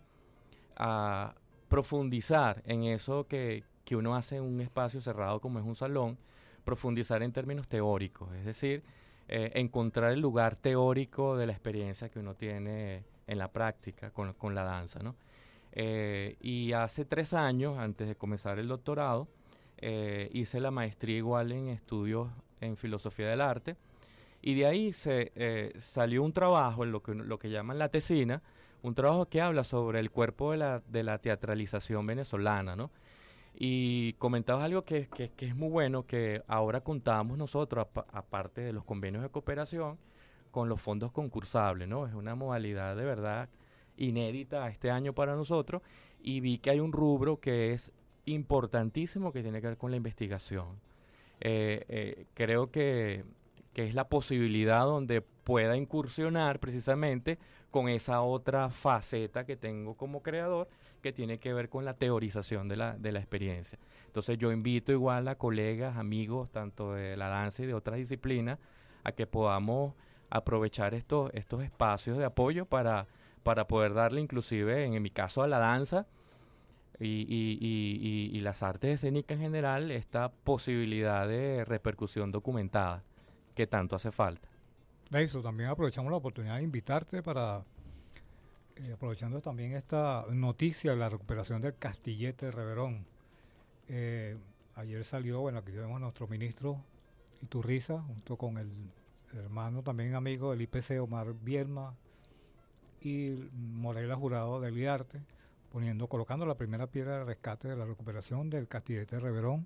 a profundizar en eso que, que uno hace en un espacio cerrado como es un salón, profundizar en términos teóricos, es decir, eh, encontrar el lugar teórico de la experiencia que uno tiene en la práctica con, con la danza, ¿no? Eh, y hace tres años, antes de comenzar el doctorado, eh, hice la maestría igual en estudios en filosofía del arte, y de ahí se eh, salió un trabajo, en lo que, lo que llaman la tesina, un trabajo que habla sobre el cuerpo de la, de la teatralización venezolana, ¿no? Y comentabas algo que, que, que es muy bueno, que ahora contamos nosotros, ap aparte de los convenios de cooperación, con los fondos concursables, ¿no? Es una modalidad de verdad inédita este año para nosotros, y vi que hay un rubro que es importantísimo que tiene que ver con la investigación. Eh, eh, creo que, que es la posibilidad donde pueda incursionar precisamente con esa otra faceta que tengo como creador, que tiene que ver con la teorización de la, de la experiencia. Entonces yo invito igual a colegas, amigos, tanto de la danza y de otras disciplinas, a que podamos aprovechar estos, estos espacios de apoyo para, para poder darle inclusive, en mi caso, a la danza y, y, y, y, y las artes escénicas en general, esta posibilidad de repercusión documentada que tanto hace falta. Eso, también aprovechamos la oportunidad de invitarte para, eh, aprovechando también esta noticia de la recuperación del Castillete de Reverón. Eh, ayer salió, bueno, aquí tenemos a nuestro ministro Iturriza, junto con el, el hermano también amigo del I P C, Omar Bielma, y Morela Jurado del IARTE, poniendo, colocando la primera piedra de rescate de la recuperación del Castillete de Reverón.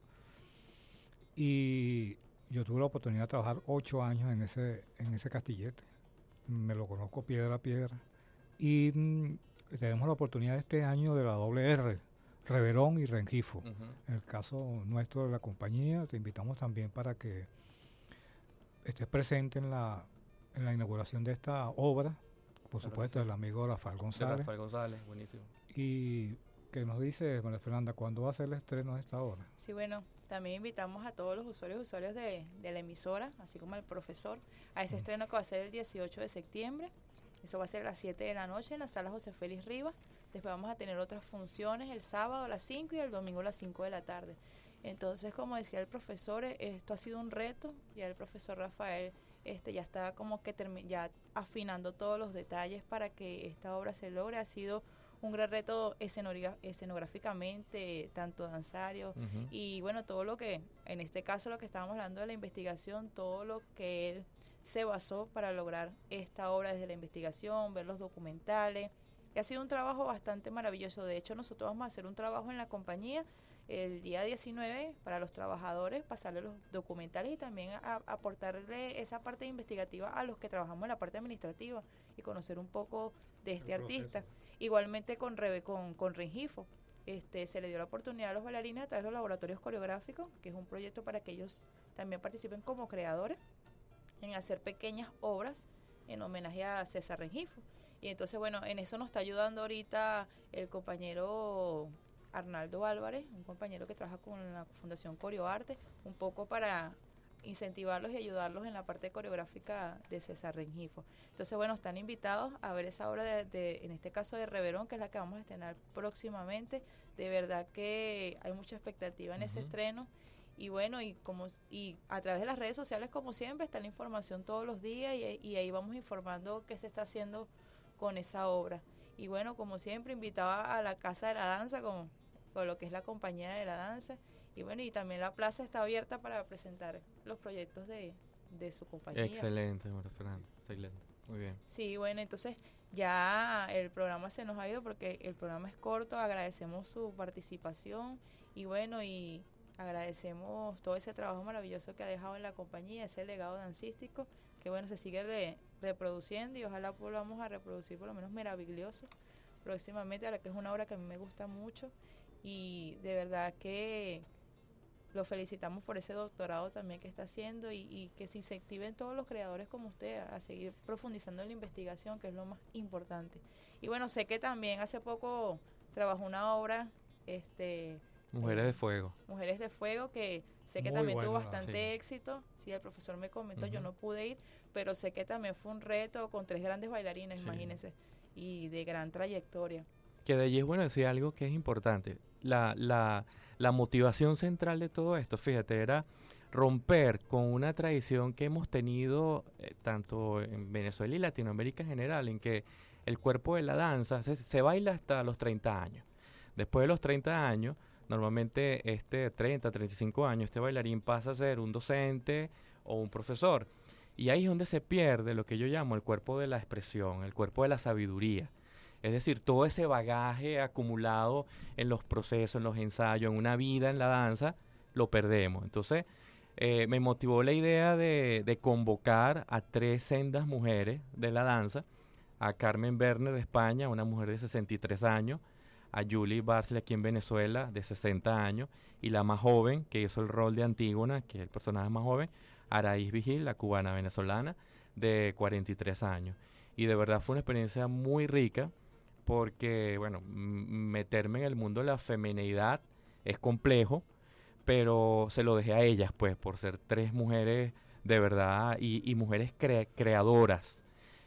Y yo tuve la oportunidad de trabajar ocho años en ese, en ese castillete. Me lo conozco piedra a piedra. Y mm, tenemos la oportunidad este año de la doble R, Reverón y Rengifo. Uh-huh. En el caso nuestro de la compañía, te invitamos también para que estés presente en la, en la inauguración de esta obra, por claro, supuesto, sí. del amigo Rafael González. Rafael González, buenísimo. Y que nos dice, María Fernanda, ¿cuándo va a ser el estreno de esta obra? Sí, bueno, también invitamos a todos los usuarios y usuarios de, de la emisora, así como al profesor, a ese mm. estreno que va a ser el dieciocho de septiembre. Eso va a ser a las siete de la noche en la sala José Félix Rivas. Después vamos a tener otras funciones el sábado a las cinco y el domingo a las cinco de la tarde. Entonces, como decía el profesor, esto ha sido un reto. Ya el profesor Rafael este, ya está como que ya afinando todos los detalles para que esta obra se logre. Ha sido un gran reto escenográficamente, tanto danzario, uh-huh. y bueno, todo lo que, en este caso lo que estábamos hablando de la investigación, todo lo que él se basó para lograr esta obra desde la investigación, ver los documentales, y ha sido un trabajo bastante maravilloso. De hecho, nosotros vamos a hacer un trabajo en la compañía el día diecinueve para los trabajadores, pasarle los documentales y también a, aportarle esa parte investigativa a los que trabajamos en la parte administrativa y conocer un poco de este El artista. proceso. Igualmente con, Rebe, con, con Rengifo, este, se le dio la oportunidad a los bailarines a través de los laboratorios coreográficos, que es un proyecto para que ellos también participen como creadores en hacer pequeñas obras en homenaje a César Rengifo. Y entonces, bueno, en eso nos está ayudando ahorita el compañero Arnaldo Álvarez, un compañero que trabaja con la Fundación Coreoarte, un poco para incentivarlos y ayudarlos en la parte coreográfica de César Rengifo. Entonces, bueno, están invitados a ver esa obra, de, de, en este caso de Reverón, que es la que vamos a estrenar próximamente. De verdad que hay mucha expectativa en uh-huh. ese estreno. Y bueno, y como y a través de las redes sociales, como siempre, está la información todos los días y, y ahí vamos informando qué se está haciendo con esa obra. Y bueno, como siempre, invitaba a la Casa de la Danza con, con lo que es la compañía de la danza. Y bueno, y también la plaza está abierta para presentar los proyectos de, de su compañía. Excelente, María Fernanda, excelente, muy bien. Sí, bueno, entonces ya el programa se nos ha ido porque el programa es corto, agradecemos su participación y bueno, y agradecemos todo ese trabajo maravilloso que ha dejado en la compañía, ese legado dancístico, que bueno, se sigue re, reproduciendo y ojalá volvamos a reproducir por lo menos Meraviglioso próximamente, ahora que es una obra que a mí me gusta mucho y de verdad que lo felicitamos por ese doctorado también que está haciendo y, y que se incentiven todos los creadores como usted a, a seguir profundizando en la investigación, que es lo más importante. Y bueno, sé que también hace poco trabajó una obra, este... Mujeres eh, de Fuego. Mujeres de Fuego, que sé que Muy también bueno, tuvo bastante sí. éxito. Sí, el profesor me comentó, Uh-huh. yo no pude ir, pero sé que también fue un reto con tres grandes bailarines, Sí. imagínense, y de gran trayectoria. Que de allí es bueno decir algo que es importante. La, la, la motivación central de todo esto, fíjate, era romper con una tradición que hemos tenido eh, tanto en Venezuela y Latinoamérica en general, en que el cuerpo de la danza se, se baila hasta los treinta años. Después de los treinta años, normalmente este treinta, treinta y cinco años, este bailarín pasa a ser un docente o un profesor. Y ahí es donde se pierde lo que yo llamo el cuerpo de la expresión, el cuerpo de la sabiduría. Es decir, todo ese bagaje acumulado en los procesos, en los ensayos, en una vida en la danza, lo perdemos. Entonces, eh, me motivó la idea de, de convocar a tres sendas mujeres de la danza, a Carmen Werner de España, una mujer de sesenta y tres años, a Julie Barsley aquí en Venezuela, de sesenta años, y la más joven, que hizo el rol de Antígona, que es el personaje más joven, Araíz Vigil, la cubana venezolana, de cuarenta y tres años. Y de verdad fue una experiencia muy rica, porque, bueno, m- meterme en el mundo de la femineidad es complejo, pero se lo dejé a ellas, pues, por ser tres mujeres de verdad y, y mujeres cre- creadoras.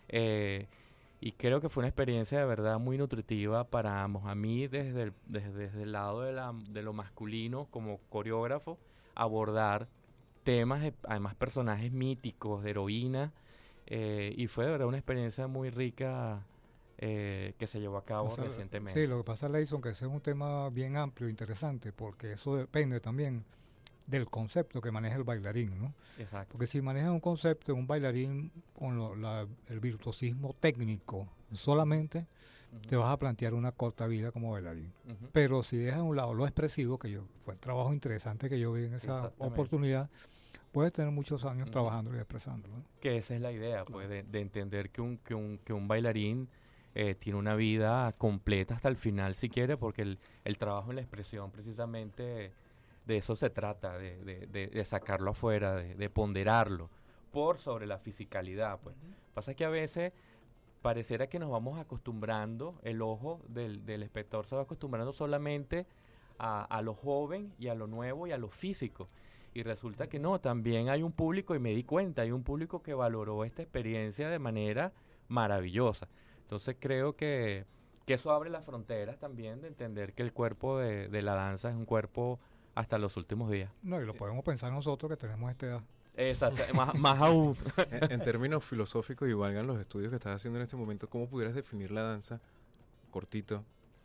Eh, y creo que fue una experiencia de verdad muy nutritiva para ambos. A mí, desde el, desde, desde el lado de, la, de lo masculino, como coreógrafo, abordar temas, de, además personajes míticos, de heroínas, eh, y fue de verdad una experiencia muy rica. Eh, que se llevó a cabo O sea, recientemente. Sí, lo que pasa, Leison, que ese es un tema bien amplio e interesante, porque eso depende también del concepto que maneja el bailarín, ¿no? Exacto. Porque si manejas un concepto, un bailarín con lo, la, el virtuosismo técnico solamente, uh-huh. te vas a plantear una corta vida como bailarín. Uh-huh. Pero si dejas a un lado lo expresivo, que yo fue el trabajo interesante que yo vi en esa oportunidad, puedes tener muchos años uh-huh. trabajándolo y expresándolo, ¿no? Que esa es la idea, claro. pues, de, de entender que un, que un, que un bailarín Eh, tiene una vida completa hasta el final si quiere, porque el, el trabajo en la expresión precisamente de eso se trata, de, de, de, de sacarlo afuera, de, de ponderarlo por sobre la fisicalidad. Pues. Uh-huh. Pasa que a veces pareciera que nos vamos acostumbrando, el ojo del, del espectador se va acostumbrando solamente a, a lo joven y a lo nuevo y a lo físico. Y resulta que no, también hay un público, y me di cuenta, hay un público que valoró esta experiencia de manera maravillosa. Entonces creo que, que eso abre las fronteras también de entender que el cuerpo de, de la danza es un cuerpo hasta los últimos días. No, y lo podemos pensar nosotros que tenemos esta edad. Exacto, más, más aún. en, en términos filosóficos, y valgan los estudios que estás haciendo en este momento, ¿cómo pudieras definir la danza? Cortito.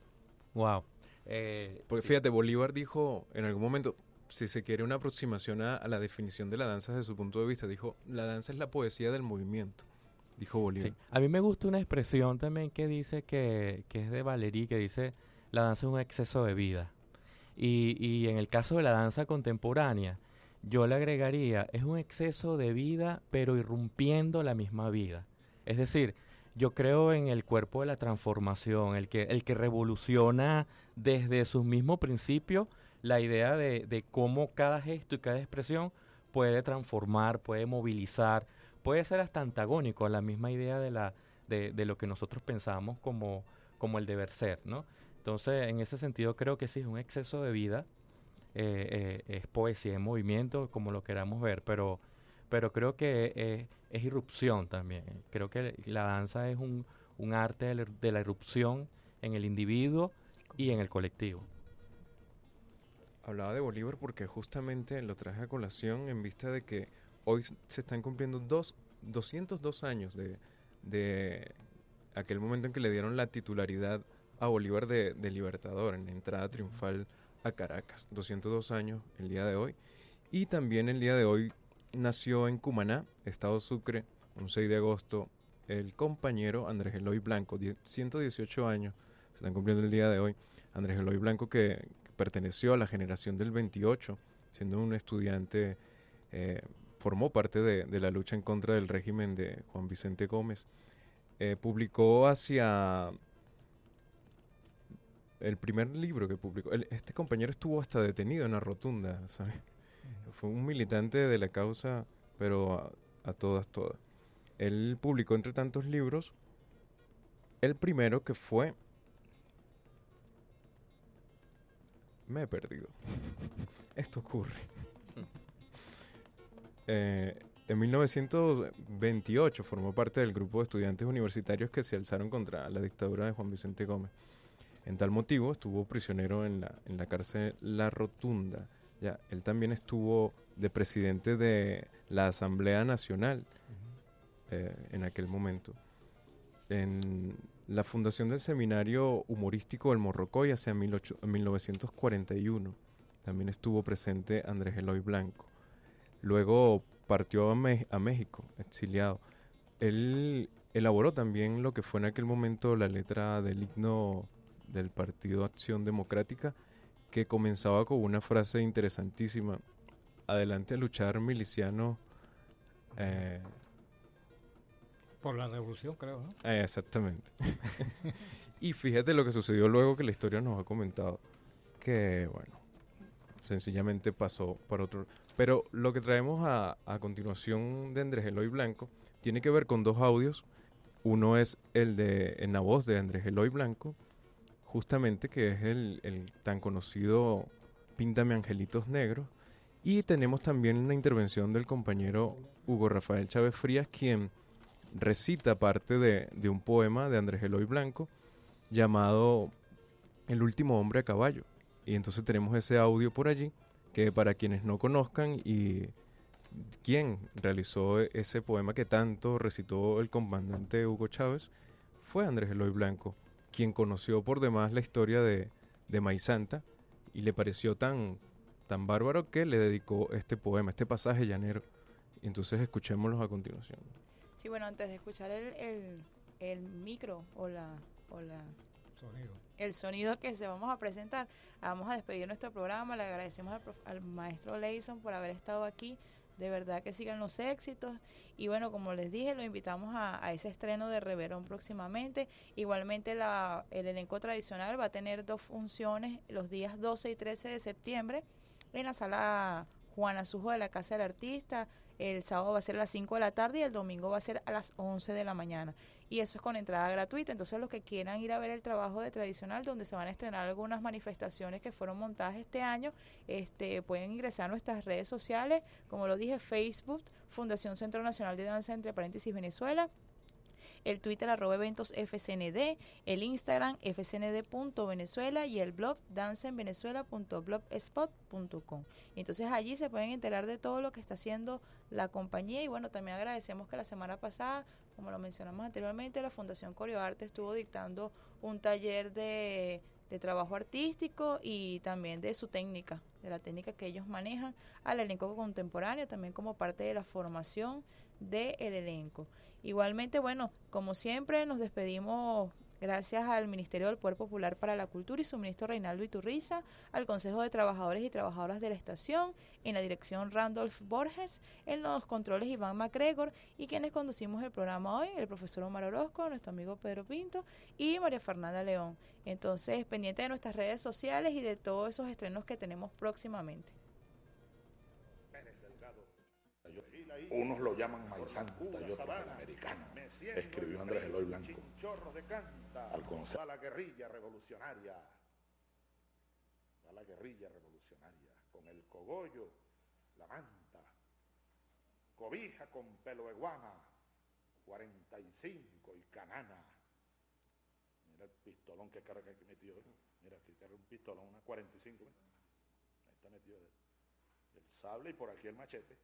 Wow. Eh, Porque sí. fíjate, Bolívar dijo en algún momento, si se quiere una aproximación a, a la definición de la danza desde su punto de vista, dijo, la danza es la poesía del movimiento. Dijo Bolívar. Sí. A mí me gusta una expresión también que dice que, que es de Valéry, que dice la danza es un exceso de vida. Y, y en el caso de la danza contemporánea, yo le agregaría, es un exceso de vida, pero irrumpiendo la misma vida. Es decir, yo creo en el cuerpo de la transformación, el que, el que revoluciona desde sus mismos principios la idea de, de cómo cada gesto y cada expresión puede transformar, puede movilizar, puede ser hasta antagónico a la misma idea de, la, de, de lo que nosotros pensamos como, como el deber ser, ¿no? Entonces, en ese sentido, creo que sí es un exceso de vida, eh, eh, es poesía en movimiento, como lo queramos ver, pero, pero creo que eh, es irrupción también. Creo que la danza es un, un arte de la, de la irrupción en el individuo y en el colectivo. Hablaba de Bolívar porque justamente lo traje a colación en vista de que hoy se están cumpliendo dos, doscientos dos años de, de aquel momento en que le dieron la titularidad a Bolívar de, de Libertador en la entrada triunfal a Caracas. doscientos dos años el día de hoy. Y también el día de hoy nació en Cumaná, Estado Sucre, un seis de agosto, el compañero Andrés Eloy Blanco, ciento dieciocho años, se están cumpliendo el día de hoy. Andrés Eloy Blanco que perteneció a la generación del veintiocho, siendo un estudiante, eh, formó parte de, de la lucha en contra del régimen de Juan Vicente Gómez. Eh, publicó hacia... El primer libro que publicó, el, este compañero estuvo hasta detenido en la rotunda, ¿sabes? Uh-huh. Fue un militante de la causa, pero a, a todas, todas. Él publicó entre tantos libros, el primero que fue... Me he perdido. Esto ocurre. eh, en mil novecientos veintiocho formó parte del grupo de estudiantes universitarios que se alzaron contra la dictadura de Juan Vicente Gómez. En tal motivo estuvo prisionero en la, en la cárcel La Rotunda. Ya, él también estuvo de presidente de la Asamblea Nacional uh-huh. eh, en aquel momento. En la fundación del Seminario Humorístico del Morrocoy hacia mil novecientos cuarenta y uno. También estuvo presente Andrés Eloy Blanco. Luego partió a, Me- a México, exiliado. Él elaboró también lo que fue en aquel momento la letra del himno del Partido Acción Democrática, que comenzaba con una frase interesantísima: adelante a luchar, milicianos. Eh, Por la revolución, creo, ¿no? Eh, exactamente. Y fíjate lo que sucedió luego, que la historia nos ha comentado, que bueno, sencillamente pasó por otro. Pero lo que traemos a, a continuación de Andrés Eloy Blanco tiene que ver con dos audios. Uno es el de en la voz de Andrés Eloy Blanco, justamente, que es el, el tan conocido Píntame Angelitos Negros. Y tenemos también una intervención del compañero Hugo Rafael Chávez Frías, quien recita parte de, de un poema de Andrés Eloy Blanco llamado El último hombre a caballo. Y entonces tenemos ese audio por allí, que para quienes no conozcan y quien realizó ese poema que tanto recitó el comandante Hugo Chávez, fue Andrés Eloy Blanco, quien conoció por demás la historia de, de Maizanta y le pareció tan, tan bárbaro que le dedicó este poema, este pasaje llanero. Y entonces escuchémoslos a continuación. Sí, bueno, antes de escuchar el, el, el micro o la, o la sonido. el sonido que se vamos a presentar, vamos a despedir nuestro programa. Le agradecemos al, prof, al maestro Leison por haber estado aquí. De verdad que sigan los éxitos. Y bueno, como les dije, lo invitamos a, a ese estreno de Reverón próximamente. Igualmente la, el elenco tradicional va a tener dos funciones los días doce y trece de septiembre en la sala Juana Sujo de la Casa del Artista. El sábado va a ser a las cinco de la tarde y el domingo va a ser a las once de la mañana. Y eso es con entrada gratuita. Entonces los que quieran ir a ver el trabajo de Tradicional, donde se van a estrenar algunas manifestaciones que fueron montadas este año, este pueden ingresar a nuestras redes sociales, como lo dije, Facebook, Fundación Centro Nacional de Danza, entre paréntesis, Venezuela, el Twitter arroba eventos F C N D, el Instagram f c n d punto venezuela y el blog danza en venezuela punto blogspot punto com. Y entonces allí se pueden enterar de todo lo que está haciendo la compañía. Y bueno, también agradecemos que la semana pasada, como lo mencionamos anteriormente, la Fundación Coreoarte estuvo dictando un taller de, de trabajo artístico y también de su técnica, de la técnica que ellos manejan al elenco contemporáneo, también como parte de la formación del elenco. Igualmente, bueno, como siempre, nos despedimos Gracias al Ministerio del Poder Popular para la Cultura y su ministro Reinaldo Iturriza, al Consejo de Trabajadores y Trabajadoras de la Estación, en la dirección Randolph Borges, en los controles Iván MacGregor, y quienes conducimos el programa hoy, el profesor Omar Orozco, nuestro amigo Pedro Pinto y María Fernanda León. Entonces, pendiente de nuestras redes sociales y de todos esos estrenos que tenemos próximamente. Unos lo llaman maizanta y otros el americano, escribió Andrés Eloy Blanco. Al concepto. A la guerrilla revolucionaria, a la guerrilla revolucionaria, con el cogollo, la manta, cobija con pelo de guama, cuarenta y cinco y canana. Mira el pistolón que carga aquí metido, ¿eh? Mira aquí carga un pistolón, una cuarenta y cinco, ¿eh? Ahí está metido el, el sable y por aquí el machete.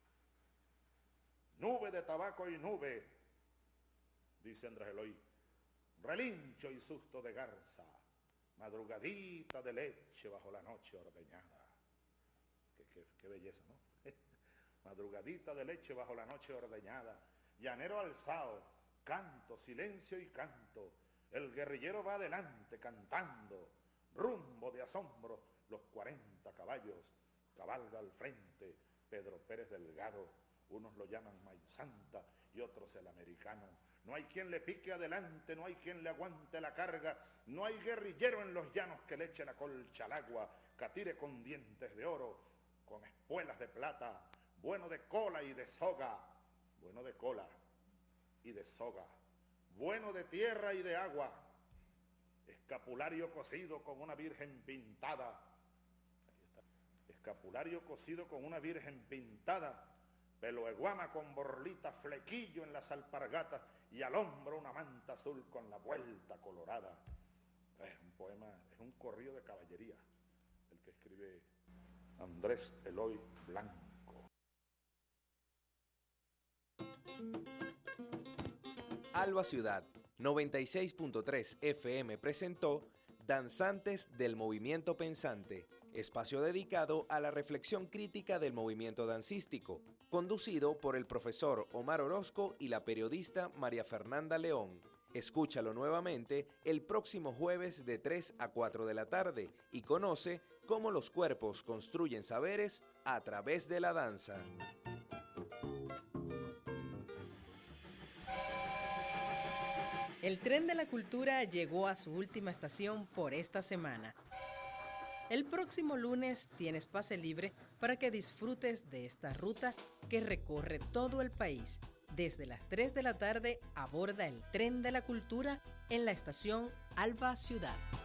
Nube de tabaco y nube, dice Andrés Eloy, relincho y susto de garza, madrugadita de leche bajo la noche ordeñada. Qué, qué, qué belleza, ¿no? Madrugadita de leche bajo la noche ordeñada, llanero alzado, canto, silencio y canto, el guerrillero va adelante cantando, rumbo de asombro, los cuarenta caballos, cabalga al frente Pedro Pérez Delgado. Unos lo llaman maizanta y otros el americano. No hay quien le pique adelante, no hay quien le aguante la carga, no hay guerrillero en los llanos que le eche la colcha al agua, catire con dientes de oro, con espuelas de plata, bueno de cola y de soga, bueno de cola y de soga, bueno de tierra y de agua, escapulario cosido con una virgen pintada, aquí está, escapulario cosido con una virgen pintada, pelo de guama con borlita, flequillo en las alpargatas y al hombro una manta azul con la vuelta colorada. Es un poema, es un corrido de caballería, el que escribe Andrés Eloy Blanco. Alba Ciudad noventa y seis punto tres F M presentó Danzantes del Movimiento Pensante, espacio dedicado a la reflexión crítica del movimiento dancístico, conducido por el profesor Omar Orozco y la periodista María Fernanda León. Escúchalo nuevamente el próximo jueves de tres a cuatro de la tarde y conoce cómo los cuerpos construyen saberes a través de la danza. El tren de la cultura llegó a su última estación por esta semana. El próximo lunes tienes pase libre para que disfrutes de esta ruta que recorre todo el país. Desde las tres de la tarde aborda el tren de la cultura en la estación Alba Ciudad.